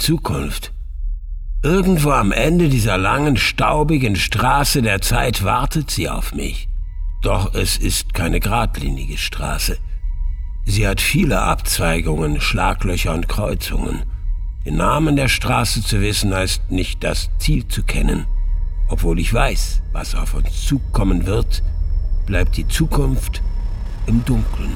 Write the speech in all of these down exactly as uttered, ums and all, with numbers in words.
Zukunft. Irgendwo am Ende dieser langen, staubigen Straße der Zeit wartet sie auf mich. Doch es ist keine geradlinige Straße. Sie hat viele Abzweigungen, Schlaglöcher und Kreuzungen. Den Namen der Straße zu wissen, heißt nicht das Ziel zu kennen. Obwohl ich weiß, was auf uns zukommen wird, bleibt die Zukunft im Dunkeln.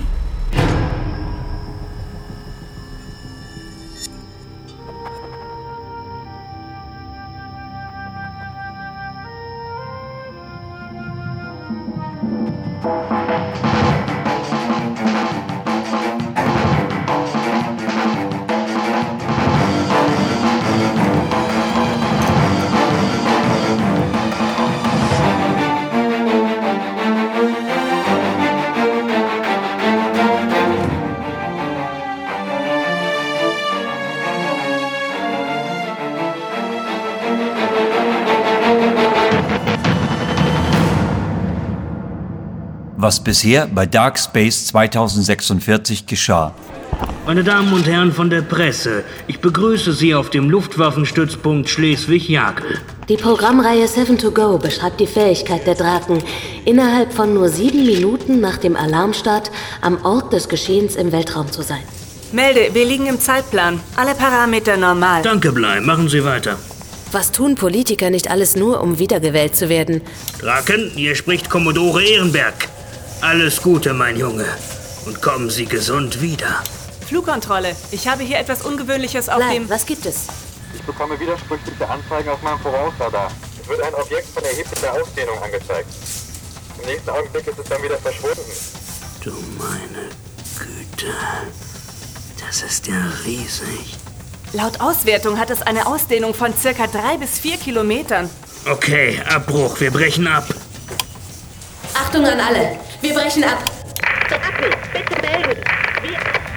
Was bisher bei Dark Space zweitausendsechsundvierzig geschah. Meine Damen und Herren von der Presse, ich begrüße Sie auf dem Luftwaffenstützpunkt Schleswig-Jagel. Die Programmreihe Seven to Go beschreibt die Fähigkeit der Draken, innerhalb von nur sieben Minuten nach dem Alarmstart am Ort des Geschehens im Weltraum zu sein. Melde, wir liegen im Zeitplan. Alle Parameter normal. Danke, Blei. Machen Sie weiter. Was tun Politiker nicht alles nur, um wiedergewählt zu werden? Draken, hier spricht Kommodore Ehrenberg. Alles Gute, mein Junge. Und kommen Sie gesund wieder. Flugkontrolle. Ich habe hier etwas Ungewöhnliches auf Bleib, dem... was gibt es? Ich bekomme widersprüchliche Anzeigen auf meinem Vorausradar. Es wird ein Objekt von erheblicher Ausdehnung angezeigt. Im nächsten Augenblick ist es dann wieder verschwunden. Du meine Güte. Das ist ja riesig. Laut Auswertung hat es eine Ausdehnung von circa drei bis vier Kilometern. Okay, Abbruch. Wir brechen ab. Achtung an alle. Wir brechen ab. Zum Abriss, bitte melden. Wir...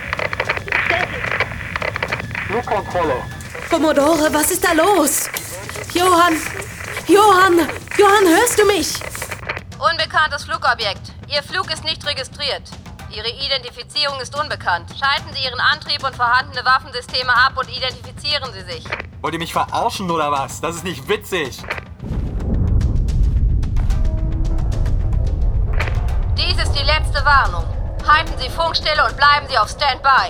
Flugkontrolle. Kommodore, was ist da los? Johann! Johann! Johann, hörst du mich? Unbekanntes Flugobjekt. Ihr Flug ist nicht registriert. Ihre Identifizierung ist unbekannt. Schalten Sie Ihren Antrieb und vorhandene Waffensysteme ab und identifizieren Sie sich. Wollt ihr mich verarschen oder was? Das ist nicht witzig. Dies ist die letzte Warnung. Halten Sie Funkstille und bleiben Sie auf Standby.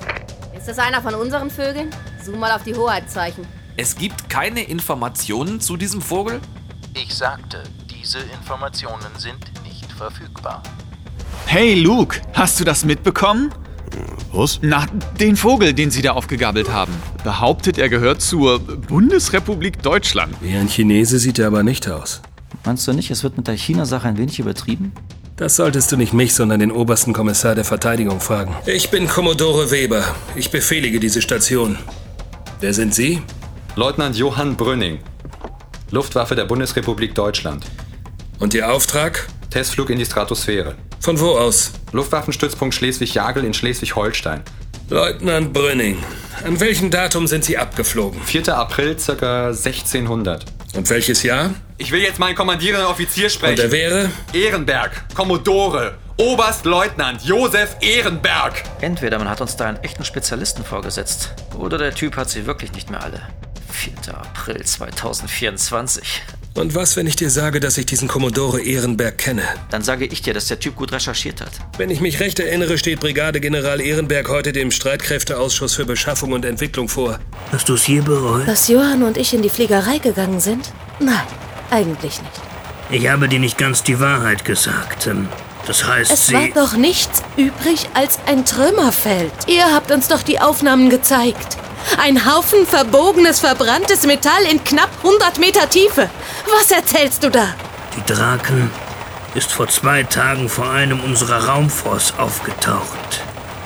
Ist das einer von unseren Vögeln? Zoom mal auf die Hoheitszeichen. Es gibt keine Informationen zu diesem Vogel? Ich sagte, diese Informationen sind nicht verfügbar. Hey Luke, hast du das mitbekommen? Was? Na, den Vogel, den sie da aufgegabelt haben. Behauptet, er gehört zur Bundesrepublik Deutschland. Wie ein Chinese sieht er aber nicht aus. Meinst du nicht, es wird mit der China-Sache ein wenig übertrieben? Das solltest du nicht mich, sondern den obersten Kommissar der Verteidigung fragen. Ich bin Kommodore Weber. Ich befehlige diese Station. Wer sind Sie? Leutnant Johann Brünning. Luftwaffe der Bundesrepublik Deutschland. Und Ihr Auftrag? Testflug in die Stratosphäre. Von wo aus? Luftwaffenstützpunkt Schleswig-Jagel in Schleswig-Holstein. Leutnant Brünning. An welchem Datum sind Sie abgeflogen? vierter April, ca. sechzehnhundert. Und welches Jahr? Ich will jetzt meinen kommandierenden Offizier sprechen. Und der wäre? Ehrenberg, Kommodore, Oberstleutnant Josef Ehrenberg. Entweder man hat uns da einen echten Spezialisten vorgesetzt, oder der Typ hat sie wirklich nicht mehr alle. vierter April zweitausendvierundzwanzig. Und was, wenn ich dir sage, dass ich diesen Kommodore Ehrenberg kenne? Dann sage ich dir, dass der Typ gut recherchiert hat. Wenn ich mich recht erinnere, steht Brigadegeneral Ehrenberg heute dem Streitkräfteausschuss für Beschaffung und Entwicklung vor. Hast du es je bereut? Dass Johann und ich in die Fliegerei gegangen sind? Nein, eigentlich nicht. Ich habe dir nicht ganz die Wahrheit gesagt. Das heißt, es sie... war doch nichts übrig als ein Trümmerfeld. Ihr habt uns doch die Aufnahmen gezeigt. Ein Haufen verbogenes, verbranntes Metall in knapp hundert Meter Tiefe. Was erzählst du da? Die Draken ist vor zwei Tagen vor einem unserer Raumforts aufgetaucht.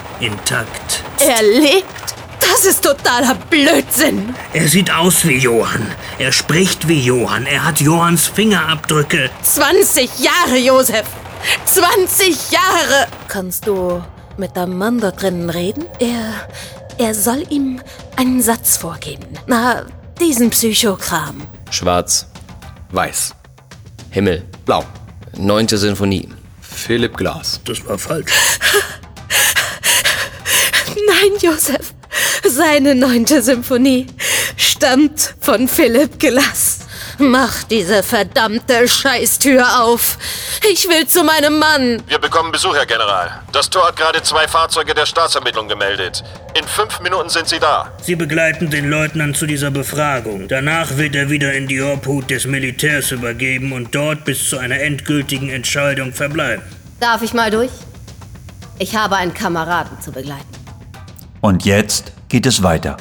Intakt. Er lebt? Das ist totaler Blödsinn. Er sieht aus wie Johann. Er spricht wie Johann. Er hat Johanns Fingerabdrücke. zwanzig Jahre, Josef. zwanzig Jahre. Kannst du mit deinem Mann da drinnen reden? Er... Er soll ihm einen Satz vorgeben. Na, diesen Psychokram. Schwarz. Weiß. Himmel. Blau. Neunte Sinfonie. Philipp Glass. Das war falsch. Nein, Josef. Seine neunte Symphonie. stammt von Philip Glass. Mach diese verdammte Scheißtür auf. Ich will zu meinem Mann. Wir bekommen Besuch, Herr General. Das Tor hat gerade zwei Fahrzeuge der Staatsermittlung gemeldet. In fünf Minuten sind sie da. Sie begleiten den Leutnant zu dieser Befragung. Danach wird er wieder in die Obhut des Militärs übergeben und dort bis zu einer endgültigen Entscheidung verbleiben. Darf ich mal durch? Ich habe einen Kameraden zu begleiten. Und jetzt geht es weiter.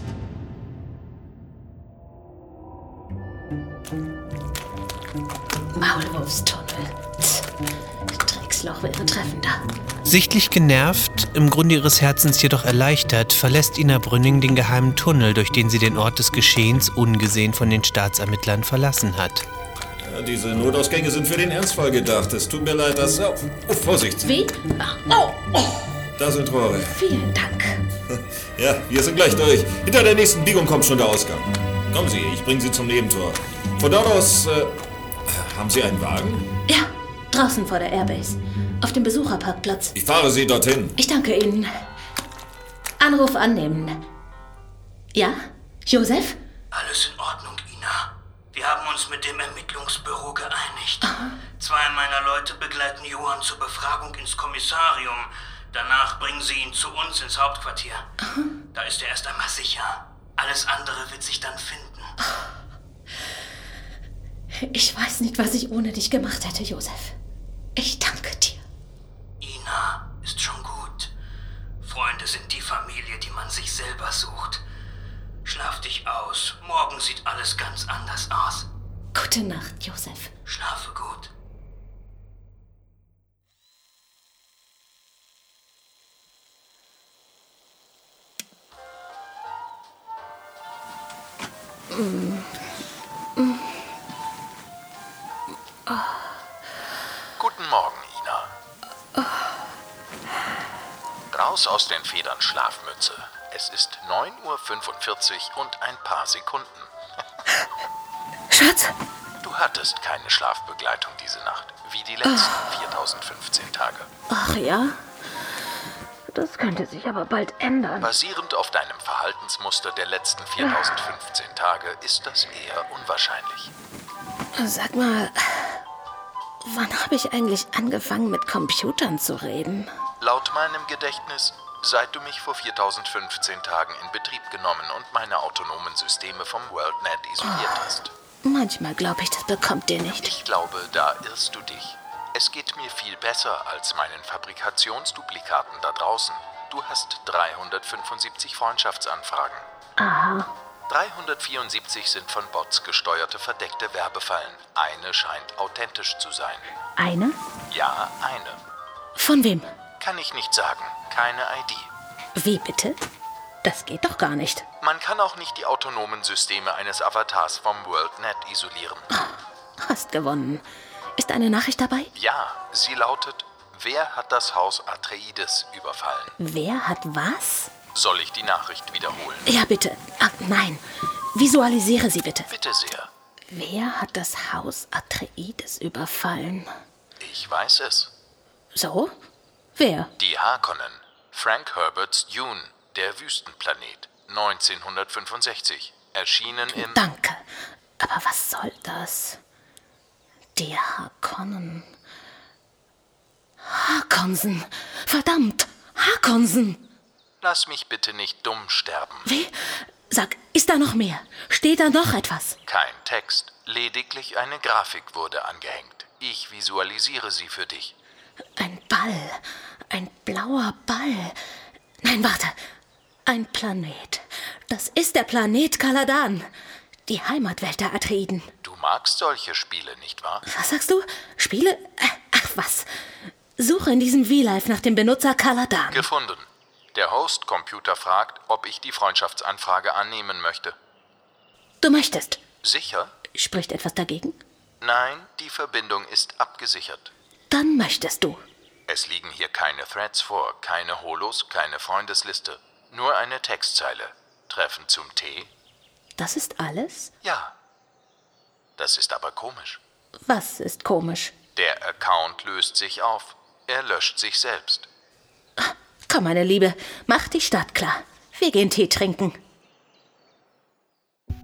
Maulwurfstunnel. Drecksloch wäre treffender. Sichtlich genervt, im Grunde ihres Herzens jedoch erleichtert, verlässt Ina Brünning den geheimen Tunnel, durch den sie den Ort des Geschehens ungesehen von den Staatsermittlern verlassen hat. Ja, diese Notausgänge sind für den Ernstfall gedacht. Es tut mir leid, dass... Oh, oh Vorsicht! Wie? Oh, oh. Da sind Rohre. Vielen Dank. Ja, wir sind gleich durch. Hinter der nächsten Biegung kommt schon der Ausgang. Kommen Sie, ich bringe Sie zum Nebentor. Von dort aus... Äh, haben Sie einen Wagen? Ja, draußen vor der Airbase. Auf dem Besucherparkplatz. Ich fahre Sie dorthin. Ich danke Ihnen. Anruf annehmen. Ja? Josef? Alles in Ordnung, Ina. Wir haben uns mit dem Ermittlungsbüro geeinigt. Aha. Zwei meiner Leute begleiten Johann zur Befragung ins Kommissarium. Danach bringen sie ihn zu uns ins Hauptquartier. Aha. Da ist er erst einmal sicher. Alles andere wird sich dann finden. Ich weiß nicht, was ich ohne dich gemacht hätte, Josef. Ich danke dir. Ina, ist schon gut. Freunde sind die Familie, die man sich selber sucht. Schlaf dich aus. Morgen sieht alles ganz anders aus. Gute Nacht, Josef. Schlafe gut. Mm. Mm. Oh. Guten Morgen, Ina. Oh. Raus aus den Federn, Schlafmütze. Es ist neun Uhr fünfundvierzig und ein paar Sekunden. Schatz? Du hattest keine Schlafbegleitung diese Nacht, wie die letzten oh. viertausendfünfzehn Tage. Ach ja? Das könnte sich aber bald ändern. Basierend auf deinem Verhaltensmuster der letzten viertausendfünfzehn Tage ist das eher unwahrscheinlich. Sag mal, wann habe ich eigentlich angefangen, mit Computern zu reden? Laut meinem Gedächtnis, seit du mich vor viertausendfünfzehn Tagen in Betrieb genommen und meine autonomen Systeme vom WorldNet isoliert oh, hast. Manchmal glaube ich, das bekommt ihr nicht. Ich glaube, da irrst du dich. Es geht mir viel besser als meinen Fabrikationsduplikaten da draußen. Du hast dreihundertfünfundsiebzig Freundschaftsanfragen. Aha. dreihundertvierundsiebzig sind von Bots gesteuerte verdeckte Werbefallen. Eine scheint authentisch zu sein. Eine? Ja, eine. Von wem? Kann ich nicht sagen. Keine I D. Wie bitte? Das geht doch gar nicht. Man kann auch nicht die autonomen Systeme eines Avatars vom WorldNet isolieren. Oh, hast gewonnen. Ist eine Nachricht dabei? Ja, sie lautet: Wer hat das Haus Atreides überfallen? Wer hat was? Soll ich die Nachricht wiederholen? Ja, bitte. Ach, nein. Visualisiere sie bitte. Bitte sehr. Wer hat das Haus Atreides überfallen? Ich weiß es. So? Wer? Die Harkonnen. Frank Herbert's Dune, der Wüstenplanet. neunzehnhundertfünfundsechzig. Erschienen im... Danke. Aber was soll das? Die Harkonnen. Harkonsen. Verdammt. Harkonsen. Lass mich bitte nicht dumm sterben. Wie? Sag, ist da noch mehr? Steht da noch etwas? Kein Text. Lediglich eine Grafik wurde angehängt. Ich visualisiere sie für dich. Ein Ball. Ein blauer Ball. Nein, warte. Ein Planet. Das ist der Planet Caladan. Die Heimatwelt der Atreiden. Du magst solche Spiele, nicht wahr? Was sagst du? Spiele? Ach was. Suche in diesem V-Live nach dem Benutzer Caladan. Gefunden. Der Host-Computer fragt, ob ich die Freundschaftsanfrage annehmen möchte. Du möchtest? Sicher? Spricht etwas dagegen? Nein, die Verbindung ist abgesichert. Dann möchtest du. Es liegen hier keine Threads vor, keine Holos, keine Freundesliste. Nur eine Textzeile. Treffen zum Tee? Das ist alles? Ja. Das ist aber komisch. Was ist komisch? Der Account löst sich auf. Er löscht sich selbst. Komm, meine Liebe, mach die Stadt klar. Wir gehen Tee trinken.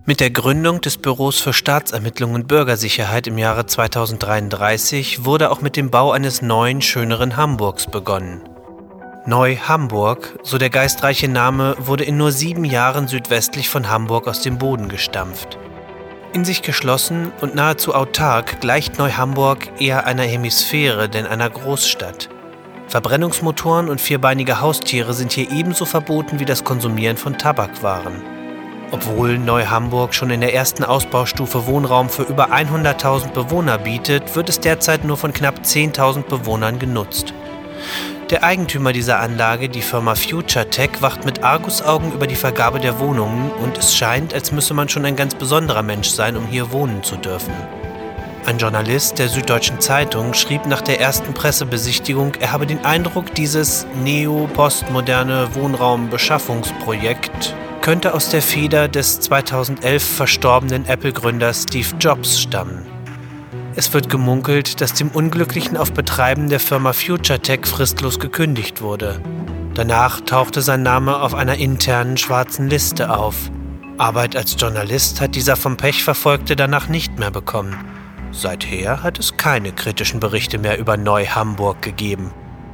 Mit der Gründung des Büros für Staatsermittlung und Bürgersicherheit im Jahre zweitausenddreiunddreißig wurde auch mit dem Bau eines neuen, schöneren Hamburgs begonnen. Neu-Hamburg, so der geistreiche Name, wurde in nur sieben Jahren südwestlich von Hamburg aus dem Boden gestampft. In sich geschlossen und nahezu autark gleicht Neu-Hamburg eher einer Hemisphäre denn einer Großstadt. Verbrennungsmotoren und vierbeinige Haustiere sind hier ebenso verboten wie das Konsumieren von Tabakwaren. Obwohl Neu-Hamburg schon in der ersten Ausbaustufe Wohnraum für über hunderttausend Bewohner bietet, wird es derzeit nur von knapp zehntausend Bewohnern genutzt. Der Eigentümer dieser Anlage, die Firma FutureTech, wacht mit Argusaugen über die Vergabe der Wohnungen und es scheint, als müsse man schon ein ganz besonderer Mensch sein, um hier wohnen zu dürfen. Ein Journalist der Süddeutschen Zeitung schrieb nach der ersten Pressebesichtigung, er habe den Eindruck, dieses neo-postmoderne Wohnraumbeschaffungsprojekt könnte aus der Feder des zweitausendelf verstorbenen Apple-Gründers Steve Jobs stammen. Es wird gemunkelt, dass dem Unglücklichen auf Betreiben der Firma FutureTech fristlos gekündigt wurde. Danach tauchte sein Name auf einer internen schwarzen Liste auf. Arbeit als Journalist hat dieser vom Pech Verfolgte danach nicht mehr bekommen. Seither hat es keine kritischen Berichte mehr über Neu-Hamburg gegeben.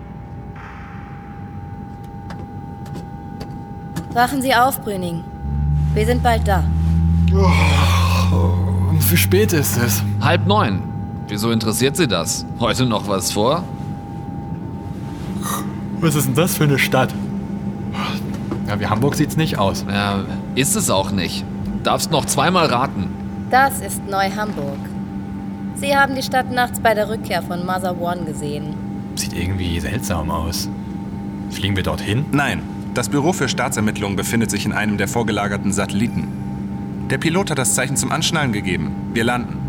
Wachen Sie auf, Brüning. Wir sind bald da. Oh, wie spät ist es? Halb neun. Wieso interessiert Sie das? Heute noch was vor? Was ist denn das für eine Stadt? Ja, wie Hamburg sieht's nicht aus. Ja, ist es auch nicht. Darfst noch zweimal raten. Das ist Neu-Hamburg. Sie haben die Stadt nachts bei der Rückkehr von Mother One gesehen. Sieht irgendwie seltsam aus. Fliegen wir dorthin? Nein. Das Büro für Staatsermittlungen befindet sich in einem der vorgelagerten Satelliten. Der Pilot hat das Zeichen zum Anschnallen gegeben. Wir landen.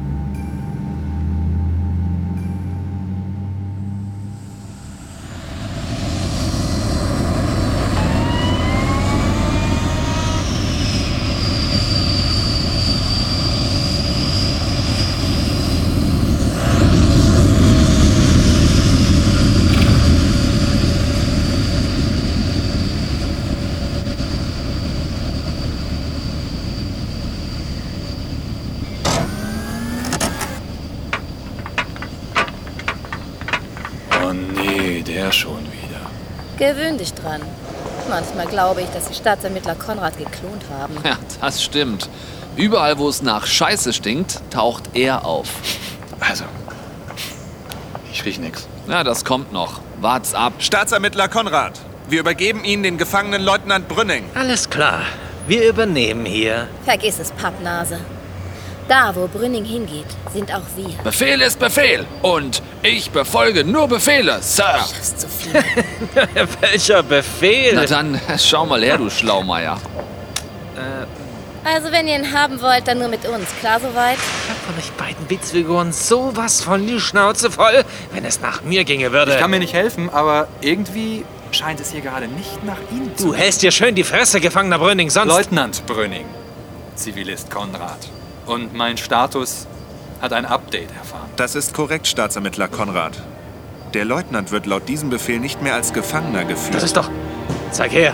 Schon wieder. Gewöhn dich dran. Manchmal glaube ich, dass die Staatsermittler Konrad geklont haben. Ja, das stimmt. Überall, wo es nach Scheiße stinkt, taucht er auf. Also, ich riech nix. Ja, das kommt noch. Wart's ab. Staatsermittler Konrad, wir übergeben Ihnen den gefangenen Leutnant Brünning. Alles klar. Wir übernehmen hier. Vergiss es, Pappnase. Da, wo Brünning hingeht, sind auch wir. Befehl ist Befehl. Und ich befolge nur Befehle, Sir. Du schaffst zu viel. Welcher Befehl? Na dann, schau mal her, du Schlaumeier. Äh. Also, wenn ihr ihn haben wollt, dann nur mit uns. Klar soweit? Ich hab von euch beiden Witzfiguren sowas von die Schnauze voll, wenn es nach mir ginge würde. Ich kann mir nicht helfen, aber irgendwie scheint es hier gerade nicht nach Ihnen zu Du hältst dir schön die Fresse, gefangener Brünning, sonst... Leutnant Brünning, Zivilist Konrad. Und mein Status hat ein Update erfahren. Das ist korrekt, Staatsermittler Konrad. Der Leutnant wird laut diesem Befehl nicht mehr als Gefangener geführt. Das ist doch... Zeig her.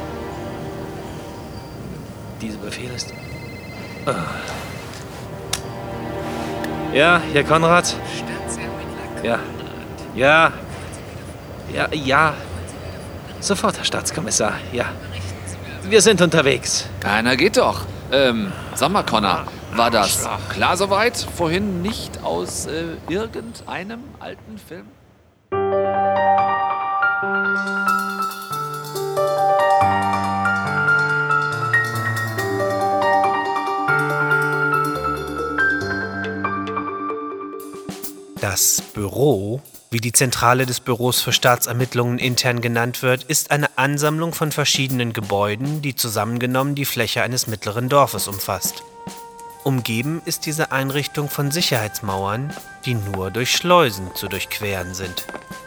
Dieser Befehl ist... Oh. Ja, hier Konrad. Ja. Ja. Ja, ja. Sofort, Herr Staatskommissar. Ja. Wir sind unterwegs. Keiner geht doch. Ähm, sag mal, Connor, war das klar soweit? Vorhin nicht aus äh, irgendeinem alten Film? Das Büro, wie die Zentrale des Büros für Staatsermittlungen intern genannt wird, ist eine Ansammlung von verschiedenen Gebäuden, die zusammengenommen die Fläche eines mittleren Dorfes umfasst. Umgeben ist diese Einrichtung von Sicherheitsmauern, die nur durch Schleusen zu durchqueren sind.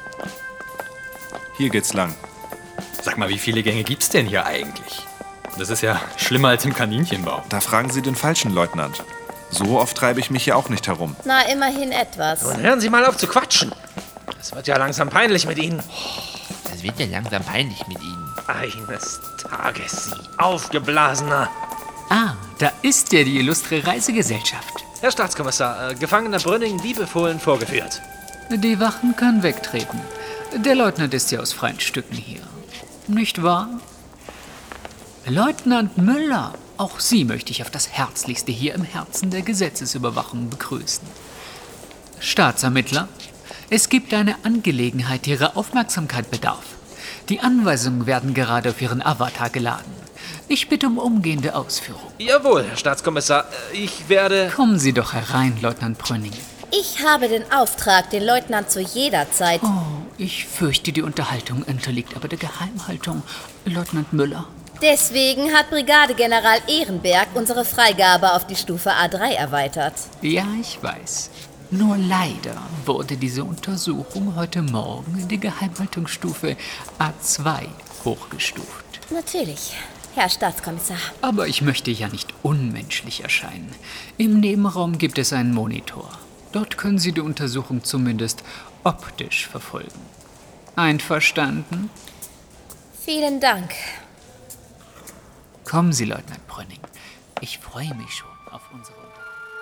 Hier geht's lang. Sag mal, wie viele Gänge gibt's denn hier eigentlich? Das ist ja schlimmer als im Kaninchenbau. Da fragen Sie den falschen Leutnant. So oft treibe ich mich hier auch nicht herum. Na, immerhin etwas. Nun hören Sie mal auf zu quatschen. Es wird ja langsam peinlich mit Ihnen. Das wird ja langsam peinlich mit Ihnen. Eines Tages, Sie Aufgeblasener. Ah, da ist ja die illustre Reisegesellschaft. Herr Staatskommissar, äh, Gefangener Brünning wie befohlen vorgeführt. Die Wachen können wegtreten. Der Leutnant ist ja aus freien Stücken hier. Nicht wahr? Leutnant Müller, auch Sie möchte ich auf das Herzlichste hier im Herzen der Gesetzesüberwachung begrüßen. Staatsermittler, es gibt eine Angelegenheit, die Ihrer Aufmerksamkeit bedarf. Die Anweisungen werden gerade auf Ihren Avatar geladen. Ich bitte um umgehende Ausführung. Jawohl, Herr Staatskommissar. Ich werde... Kommen Sie doch herein, Leutnant Brünning. Ich habe den Auftrag, den Leutnant zu jeder Zeit... Oh, ich fürchte, die Unterhaltung unterliegt aber der Geheimhaltung, Leutnant Müller. Deswegen hat Brigadegeneral Ehrenberg unsere Freigabe auf die Stufe A drei erweitert. Ja, ich weiß. Nur leider wurde diese Untersuchung heute Morgen in die Geheimhaltungsstufe A zwei hochgestuft. Natürlich, Herr Staatskommissar. Aber ich möchte ja nicht unmenschlich erscheinen. Im Nebenraum gibt es einen Monitor. Dort können Sie die Untersuchung zumindest optisch verfolgen. Einverstanden? Vielen Dank. Kommen Sie, Leutnant Brünning. Ich freue mich schon auf unsere Unterhaltung.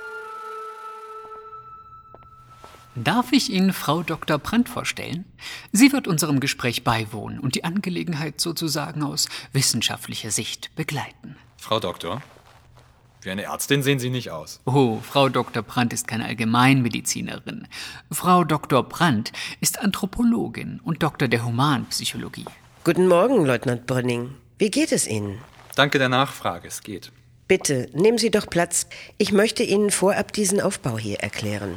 Darf ich Ihnen Frau Doktor Brandt vorstellen? Sie wird unserem Gespräch beiwohnen und die Angelegenheit sozusagen aus wissenschaftlicher Sicht begleiten. Frau Doktor? Wie eine Ärztin sehen Sie nicht aus. Oh, Frau Doktor Brandt ist keine Allgemeinmedizinerin. Frau Doktor Brandt ist Anthropologin und Doktor der Humanpsychologie. Guten Morgen, Leutnant Brünning. Wie geht es Ihnen? Danke der Nachfrage, es geht. Bitte, nehmen Sie doch Platz. Ich möchte Ihnen vorab diesen Aufbau hier erklären.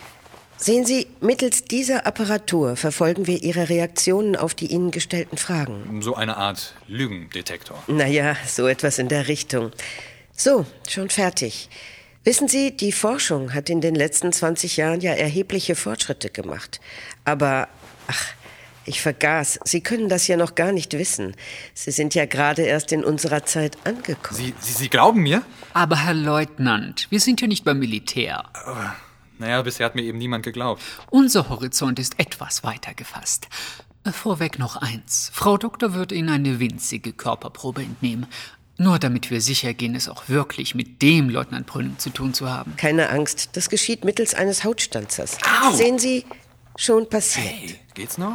Sehen Sie, mittels dieser Apparatur verfolgen wir Ihre Reaktionen auf die Ihnen gestellten Fragen. So eine Art Lügendetektor. Naja, so etwas in der Richtung. So, schon fertig. Wissen Sie, die Forschung hat in den letzten zwanzig Jahren ja erhebliche Fortschritte gemacht. Aber, ach, ich vergaß, Sie können das ja noch gar nicht wissen. Sie sind ja gerade erst in unserer Zeit angekommen. Sie, Sie, Sie glauben mir? Aber Herr Leutnant, wir sind ja nicht beim Militär. Aber, naja, bisher hat mir eben niemand geglaubt. Unser Horizont ist etwas weiter gefasst. Vorweg noch eins. Frau Doktor wird Ihnen eine winzige Körperprobe entnehmen. Nur damit wir sicher gehen, es auch wirklich mit dem Leutnant Brünning zu tun zu haben. Keine Angst, das geschieht mittels eines Hautstanzers. Au! Sehen Sie, schon passiert. Hey, geht's noch?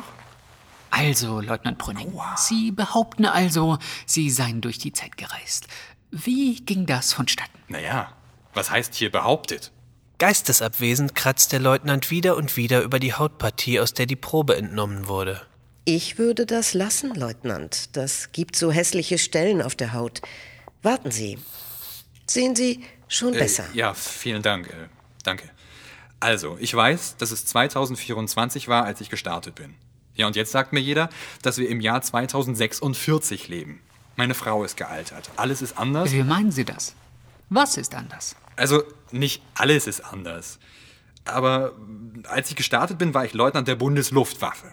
Also, Leutnant Brünning, oh, wow. Sie behaupten also, Sie seien durch die Zeit gereist. Wie ging das vonstatten? Naja, was heißt hier behauptet? Geistesabwesend kratzt der Leutnant wieder und wieder über die Hautpartie, aus der die Probe entnommen wurde. Ich würde das lassen, Leutnant. Das gibt so hässliche Stellen auf der Haut. Warten Sie. Sehen Sie, schon äh, besser. Ja, vielen Dank. Äh, danke. Also, ich weiß, dass es zweitausendvierundzwanzig war, als ich gestartet bin. Ja, und jetzt sagt mir jeder, dass wir im Jahr zweitausendsechsundvierzig leben. Meine Frau ist gealtert. Alles ist anders. Wie meinen Sie das? Was ist anders? Also, nicht alles ist anders. Aber als ich gestartet bin, war ich Leutnant der Bundesluftwaffe.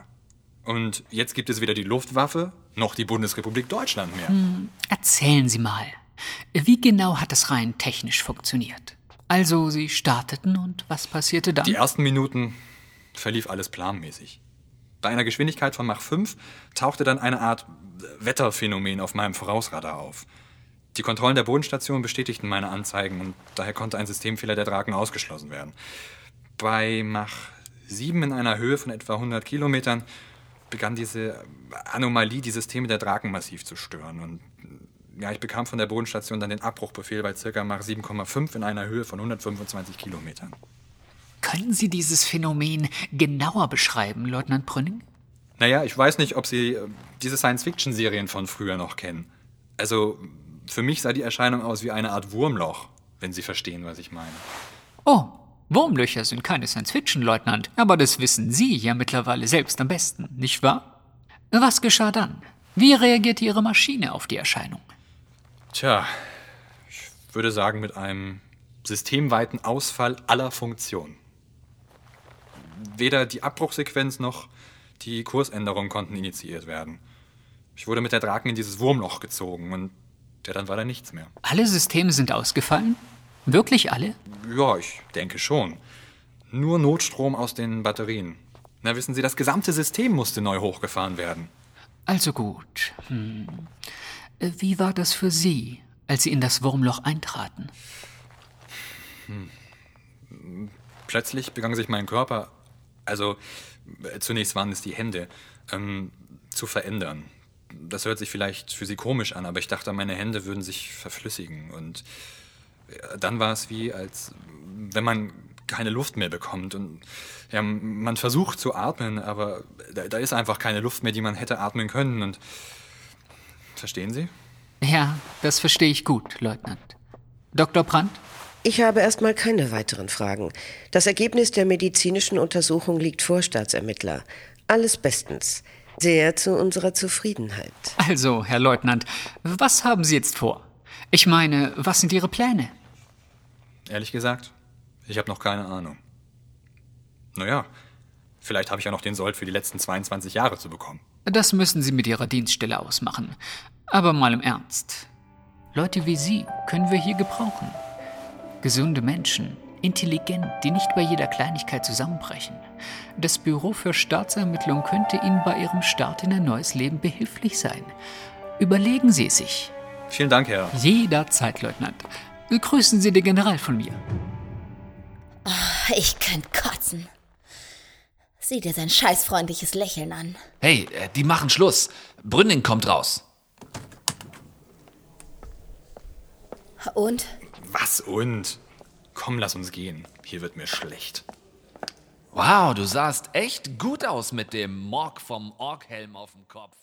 Und jetzt gibt es weder die Luftwaffe noch die Bundesrepublik Deutschland mehr. Hm, erzählen Sie mal, wie genau hat es rein technisch funktioniert? Also, Sie starteten und was passierte dann? Die ersten Minuten verlief alles planmäßig. Bei einer Geschwindigkeit von Mach fünf tauchte dann eine Art Wetterphänomen auf meinem Vorausradar auf. Die Kontrollen der Bodenstation bestätigten meine Anzeigen und daher konnte ein Systemfehler der Draken ausgeschlossen werden. Bei Mach sieben in einer Höhe von etwa hundert Kilometern begann diese Anomalie, die Systeme der Draken massiv zu stören. Und ja, ich bekam von der Bodenstation dann den Abbruchbefehl bei ca. Mach sieben Komma fünf in einer Höhe von hundertfünfundzwanzig Kilometern. Können Sie dieses Phänomen genauer beschreiben, Leutnant Brünning? Naja, ich weiß nicht, ob Sie diese Science-Fiction-Serien von früher noch kennen. Also, für mich sah die Erscheinung aus wie eine Art Wurmloch, wenn Sie verstehen, was ich meine. Oh, Wurmlöcher sind keine Science-Fiction, Leutnant. Aber das wissen Sie ja mittlerweile selbst am besten, nicht wahr? Was geschah dann? Wie reagierte Ihre Maschine auf die Erscheinung? Tja, ich würde sagen mit einem systemweiten Ausfall aller Funktionen. Weder die Abbruchsequenz noch die Kursänderung konnten initiiert werden. Ich wurde mit der Draken in dieses Wurmloch gezogen und ja, dann war da nichts mehr. Alle Systeme sind ausgefallen? Wirklich alle? Ja, ich denke schon. Nur Notstrom aus den Batterien. Na, wissen Sie, das gesamte System musste neu hochgefahren werden. Also gut. Hm. Wie war das für Sie? als Sie in das Wurmloch eintraten? Hm. Plötzlich begann sich mein Körper, also äh, zunächst waren es die Hände, ähm, zu verändern. Das hört sich vielleicht für Sie komisch an, aber ich dachte, meine Hände würden sich verflüssigen. Und dann war es wie, als wenn man keine Luft mehr bekommt. Und ja, man versucht zu atmen, aber da, da ist einfach keine Luft mehr, die man hätte atmen können. Und verstehen Sie? Ja, das verstehe ich gut, Leutnant. Doktor Brandt? Ich habe erstmal keine weiteren Fragen. Das Ergebnis der medizinischen Untersuchung liegt vor, Staatsermittler. Alles bestens. Sehr zu unserer Zufriedenheit. Also, Herr Leutnant, was haben Sie jetzt vor? Ich meine, was sind Ihre Pläne? Ehrlich gesagt, ich habe noch keine Ahnung. Naja, vielleicht habe ich ja noch den Sold für die letzten zweiundzwanzig Jahre zu bekommen. Das müssen Sie mit Ihrer Dienststelle ausmachen. Aber mal im Ernst. Leute wie Sie können wir hier gebrauchen. Gesunde Menschen, intelligent, die nicht bei jeder Kleinigkeit zusammenbrechen. Das Büro für Staatsermittlung könnte Ihnen bei Ihrem Start in ein neues Leben behilflich sein. Überlegen Sie es sich. Vielen Dank, Herr. Jederzeit, Leutnant. Grüßen Sie den General von mir. Oh, ich könnte kotzen. Sieh dir sein scheißfreundliches Lächeln an. Hey, die machen Schluss. Brünning kommt raus. Und? Was und? Komm, lass uns gehen. Hier wird mir schlecht. Wow, du sahst echt gut aus mit dem Morg vom Orkhelm auf dem Kopf.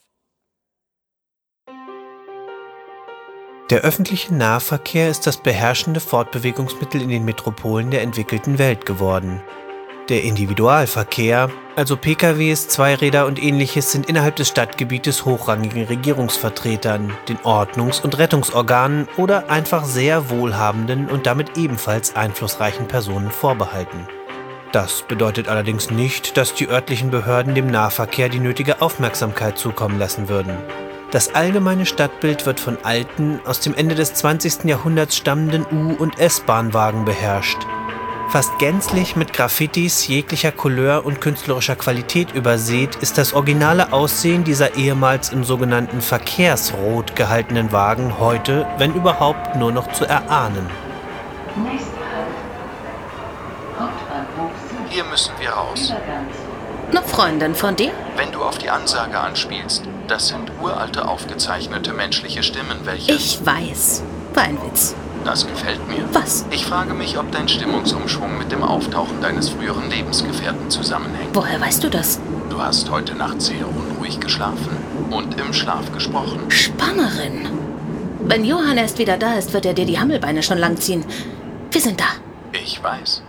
Der öffentliche Nahverkehr ist das beherrschende Fortbewegungsmittel in den Metropolen der entwickelten Welt geworden. Der Individualverkehr, also P K Ws, Zweiräder und ähnliches, sind innerhalb des Stadtgebietes hochrangigen Regierungsvertretern, den Ordnungs- und Rettungsorganen oder einfach sehr wohlhabenden und damit ebenfalls einflussreichen Personen vorbehalten. Das bedeutet allerdings nicht, dass die örtlichen Behörden dem Nahverkehr die nötige Aufmerksamkeit zukommen lassen würden. Das allgemeine Stadtbild wird von alten, aus dem Ende des zwanzigsten Jahrhunderts stammenden U- und S-Bahnwagen beherrscht. Fast gänzlich mit Graffitis jeglicher Couleur und künstlerischer Qualität übersät, ist das originale Aussehen dieser ehemals im sogenannten Verkehrsrot gehaltenen Wagen heute, wenn überhaupt, nur noch zu erahnen. Hier müssen wir raus. Eine Freundin von dir? Wenn du auf die Ansage anspielst, das sind uralte aufgezeichnete menschliche Stimmen, welche... Ich weiß. War ein Witz. Das gefällt mir. Was? Ich frage mich, ob dein Stimmungsumschwung mit dem Auftauchen deines früheren Lebensgefährten zusammenhängt. Woher weißt du das? Du hast heute Nacht sehr unruhig geschlafen und im Schlaf gesprochen. Spannerin. Wenn Johann erst wieder da ist, wird er dir die Hammelbeine schon langziehen. Wir sind da. Ich weiß.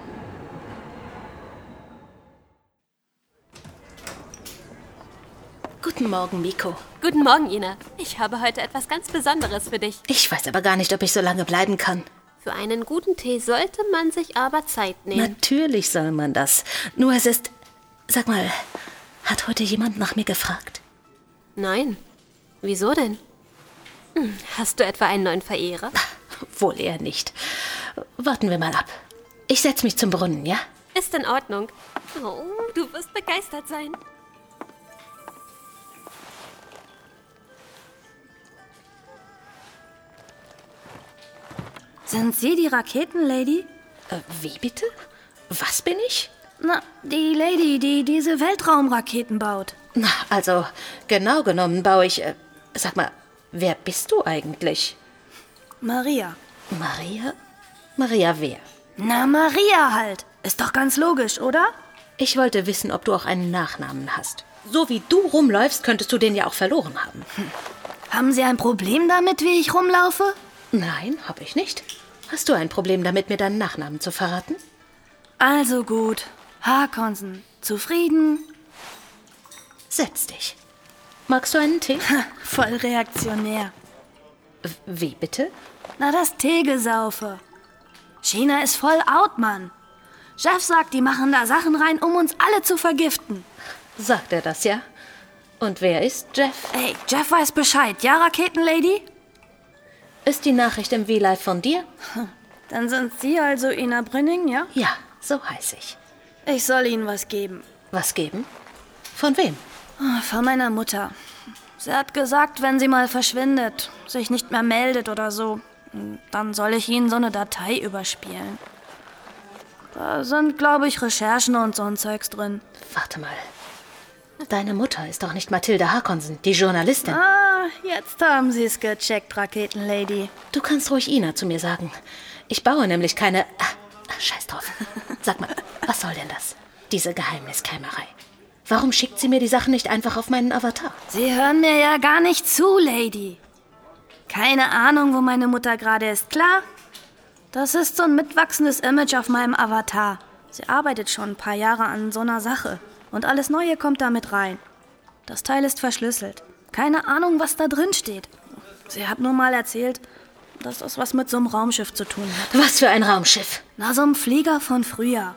Guten Morgen, Miko. Guten Morgen, Ina. Ich habe heute etwas ganz Besonderes für dich. Ich weiß aber gar nicht, ob ich so lange bleiben kann. Für einen guten Tee sollte man sich aber Zeit nehmen. Natürlich soll man das. Nur es ist... Sag mal, hat heute jemand nach mir gefragt? Nein. Wieso denn? Hm, hast du etwa einen neuen Verehrer? Wohl eher nicht. Warten wir mal ab. Ich setz mich zum Brunnen, ja? Ist in Ordnung. Oh, du wirst begeistert sein. Sind Sie die Raketenlady? Äh, wie bitte? Was bin ich? Na, die Lady, die diese Weltraumraketen baut. Na, also, genau genommen baue ich... Äh, sag mal, wer bist du eigentlich? Maria. Maria? Maria wer? Na, Maria halt. Ist doch ganz logisch, oder? Ich wollte wissen, ob du auch einen Nachnamen hast. So wie du rumläufst, könntest du den ja auch verloren haben. Hm. Haben Sie ein Problem damit, wie ich rumlaufe? Nein, habe ich nicht. Hast du ein Problem damit, mir deinen Nachnamen zu verraten? Also gut. Harkonsen. Zufrieden? Setz dich. Magst du einen Tee? Voll reaktionär. Wie bitte? Na, das Teegesaufe. China ist voll out, Mann. Jeff sagt, die machen da Sachen rein, um uns alle zu vergiften. Sagt er das, ja? Und wer ist Jeff? Ey, Jeff weiß Bescheid, ja, Raketenlady? Ist die Nachricht im V-Live von dir? Dann sind Sie also Ina Brünning, ja? Ja, so heiße ich. Ich soll Ihnen was geben. Was geben? Von wem? Von meiner Mutter. Sie hat gesagt, wenn sie mal verschwindet, sich nicht mehr meldet oder so, Dann soll ich Ihnen so eine Datei überspielen. Da sind, glaube ich, Recherchen und so ein Zeugs drin. Warte mal. Deine Mutter ist doch nicht Mathilde Harkonsen, die Journalistin. Ah, jetzt haben Sie es gecheckt, Raketenlady. Du kannst ruhig Ina zu mir sagen. Ich baue nämlich keine... Ah, scheiß drauf. Sag mal, was soll denn das? Diese Geheimniskrämerei. Warum schickt sie mir die Sachen nicht einfach auf meinen Avatar? Sie hören mir ja gar nicht zu, Lady. Keine Ahnung, wo meine Mutter gerade ist, klar? Das ist so ein mitwachsendes Image auf meinem Avatar. Sie arbeitet schon ein paar Jahre an so einer Sache. Und alles Neue kommt da mit rein. Das Teil ist verschlüsselt. Keine Ahnung, was da drin steht. Sie hat nur mal erzählt, dass das was mit so einem Raumschiff zu tun hat. Was für ein Raumschiff? Na, so ein Flieger von früher.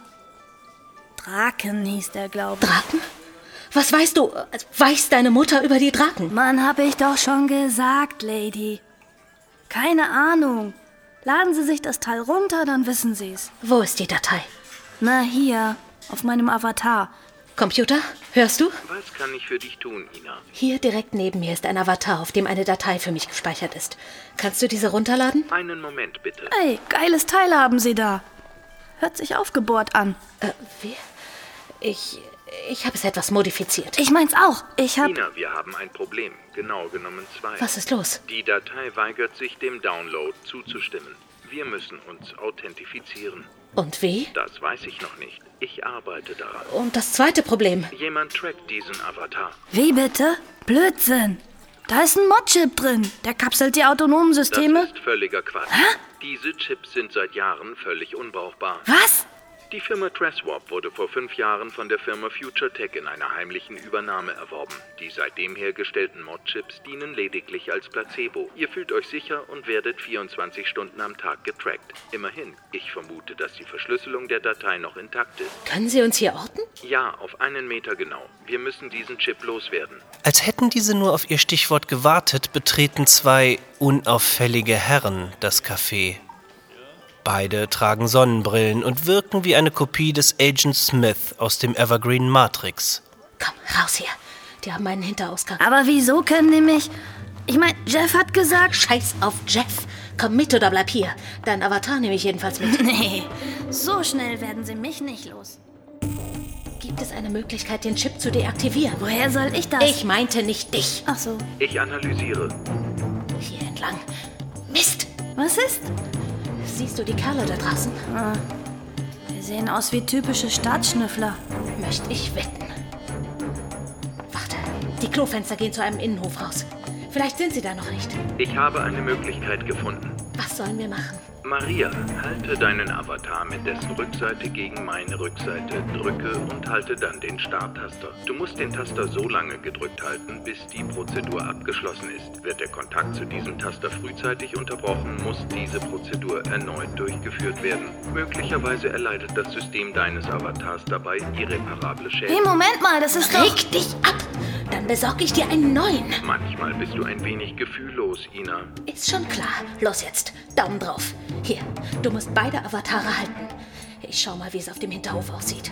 Draken hieß der, glaube ich. Draken? Was weißt du? Weiß deine Mutter über die Draken? Mann, hab ich doch schon gesagt, Lady. Keine Ahnung. Laden Sie sich das Teil runter, dann wissen Sie's. Wo ist die Datei? Na, hier, auf meinem Avatar. Computer, hörst du? Was kann ich für dich tun, Ina? Hier direkt neben mir ist ein Avatar, auf dem eine Datei für mich gespeichert ist. Kannst du diese runterladen? Einen Moment, bitte. Ey, geiles Teil haben Sie da. Hört sich aufgebohrt an. Äh, wie? Ich... Ich habe es etwas modifiziert. Ich mein's auch. Ich hab... Ina, wir haben ein Problem. Genau genommen zwei. Was ist los? Die Datei weigert sich, dem Download zuzustimmen. Wir müssen uns authentifizieren. Und wie? Das weiß ich noch nicht. Ich arbeite daran. Und das zweite Problem? Jemand trackt diesen Avatar. Wie bitte? Blödsinn. Da ist ein Mod-Chip drin. Der kapselt die autonomen Systeme. Das ist völliger Quatsch. Hä? Diese Chips sind seit Jahren völlig unbrauchbar. Was? Die Firma Traswarp wurde vor fünf Jahren von der Firma Future Tech in einer heimlichen Übernahme erworben. Die seitdem hergestellten Mod-Chips dienen lediglich als Placebo. Ihr fühlt euch sicher und werdet vierundzwanzig Stunden am Tag getrackt. Immerhin, ich vermute, dass die Verschlüsselung der Datei noch intakt ist. Können Sie uns hier orten? Ja, auf einen Meter genau. Wir müssen diesen Chip loswerden. Als hätten diese nur auf ihr Stichwort gewartet, betreten zwei unauffällige Herren das Café. Beide tragen Sonnenbrillen und wirken wie eine Kopie des Agent Smith aus dem Evergreen Matrix. Komm, raus hier. Die haben einen Hinterausgang. Aber wieso können die mich... Ich mein, Jeff hat gesagt... Scheiß auf Jeff. Komm mit oder bleib hier. Dein Avatar nehme ich jedenfalls mit. Nee, so schnell werden sie mich nicht los. Gibt es eine Möglichkeit, den Chip zu deaktivieren? Woher soll ich das? Ich meinte nicht dich. Ach so. Ich analysiere. Hier entlang. Mist. Was ist? Siehst du die Kerle da draußen? Ah, die sehen aus wie typische Staatsschnüffler. Möchte ich wetten. Warte, die Klofenster gehen zu einem Innenhof raus. Vielleicht sind sie da noch nicht. Ich habe eine Möglichkeit gefunden. Was sollen wir machen? Maria, halte deinen Avatar mit dessen Rückseite gegen meine Rückseite, drücke und halte dann den Starttaster. Du musst den Taster so lange gedrückt halten, bis die Prozedur abgeschlossen ist. Wird der Kontakt zu diesem Taster frühzeitig unterbrochen, muss diese Prozedur erneut durchgeführt werden. Möglicherweise erleidet das System deines Avatars dabei irreparable Schäden. Hey, Moment mal, das ist doch... Reg dich ab! Dann besorge ich dir einen neuen. Manchmal bist du ein wenig gefühllos, Ina. Ist schon klar. Los jetzt. Daumen drauf. Hier, du musst beide Avatare halten. Ich schau mal, wie es auf dem Hinterhof aussieht.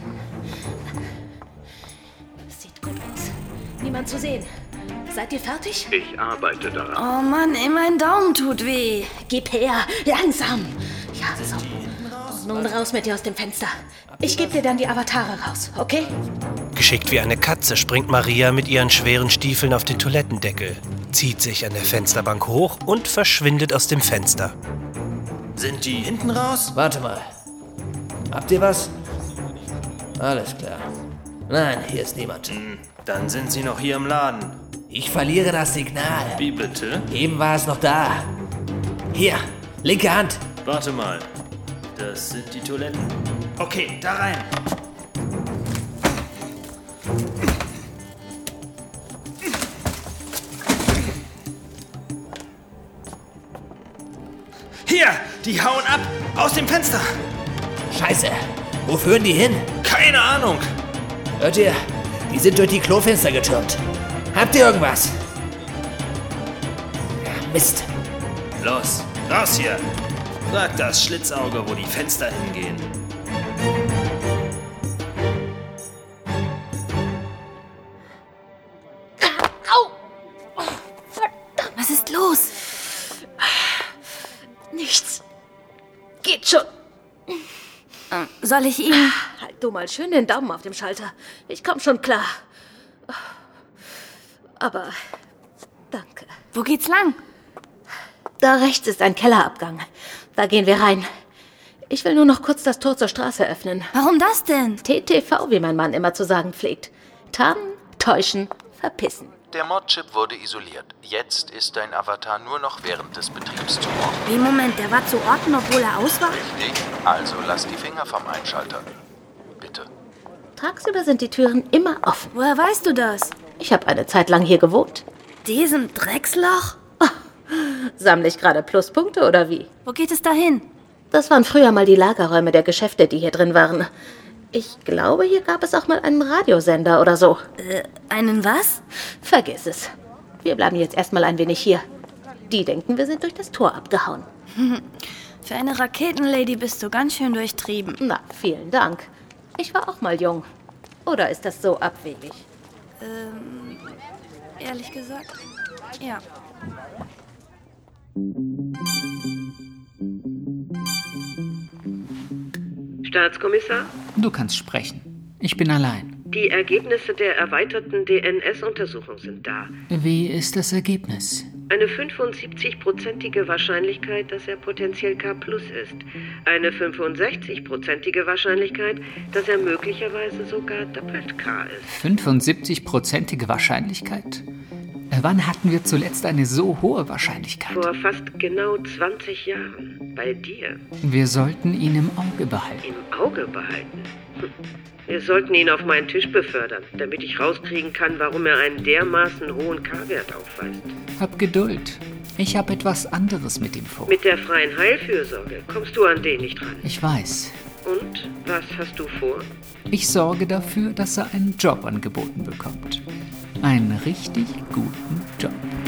Sieht gut aus. Niemand zu sehen. Seid ihr fertig? Ich arbeite daran. Oh Mann, ey, mein Daumen tut weh. Gib her. Langsam. Ja, so. Und nun raus mit dir aus dem Fenster. Ich gebe dir dann die Avatare raus, okay? Geschickt wie eine Katze springt Maria mit ihren schweren Stiefeln auf den Toilettendeckel, zieht sich an der Fensterbank hoch und verschwindet aus dem Fenster. Sind die hinten raus? Warte mal. Habt ihr was? Alles klar. Nein, hier ist niemand. Hm, dann sind sie noch hier im Laden. Ich verliere das Signal. Wie bitte? Eben war es noch da. Hier, linke Hand. Warte mal. Das sind die Toiletten. Okay, da rein. Hier, die hauen ab. Aus dem Fenster. Scheiße. Wo führen die hin? Keine Ahnung. Hört ihr? Die sind durch die Klofenster getürmt. Habt ihr irgendwas? Ja, Mist. Los, raus hier. Sag das Schlitzauge, wo die Fenster hingehen. Was ist los? soll ich ihn... Halt du mal schön den Daumen auf dem Schalter. Ich komm schon klar. Aber danke. Wo geht's lang? Da rechts ist ein Kellerabgang. Da gehen wir rein. Ich will nur noch kurz das Tor zur Straße öffnen. Warum das denn? T T V, wie mein Mann immer zu sagen pflegt. Tarnen, täuschen, verpissen. Der Modchip wurde isoliert. Jetzt ist dein Avatar nur noch während des Betriebs zu orten. Wie, Moment, der war zu orten, obwohl er aus war? Richtig, also lass die Finger vom Einschalter. Bitte. Tagsüber sind die Türen immer offen. Woher weißt du das? Ich habe eine Zeit lang hier gewohnt. Diesem Drecksloch? Oh, sammle ich gerade Pluspunkte oder wie? Wo geht es dahin? Das waren früher mal die Lagerräume der Geschäfte, die hier drin waren. Ich glaube, hier gab es auch mal einen Radiosender oder so. Äh, einen was? Vergiss es. Wir bleiben jetzt erstmal ein wenig hier. Die denken, wir sind durch das Tor abgehauen. Für eine Raketenlady bist du ganz schön durchtrieben. Na, vielen Dank. Ich war auch mal jung. Oder ist das so abwegig? Ähm, ehrlich gesagt, ja. Staatskommissar? Du kannst sprechen. Ich bin allein. Die Ergebnisse der erweiterten D N S-Untersuchung sind da. Wie ist das Ergebnis? Eine fünfundsiebzig-prozentige Wahrscheinlichkeit, dass er potenziell K plus ist. Eine fünfundsechzig-prozentige Wahrscheinlichkeit, dass er möglicherweise sogar doppelt K ist. fünfundsiebzig-prozentige Wahrscheinlichkeit? Wann hatten wir zuletzt eine so hohe Wahrscheinlichkeit? Vor fast genau zwanzig Jahren. Bei dir. Wir sollten ihn im Auge behalten. Im Auge behalten? Hm. Wir sollten ihn auf meinen Tisch befördern, damit ich rauskriegen kann, warum er einen dermaßen hohen K-Wert aufweist. Hab Geduld. Ich habe etwas anderes mit ihm vor. Mit der freien Heilfürsorge kommst du an den nicht ran. Ich weiß. Und was hast du vor? Ich sorge dafür, dass er einen Job angeboten bekommt. Einen richtig guten Job.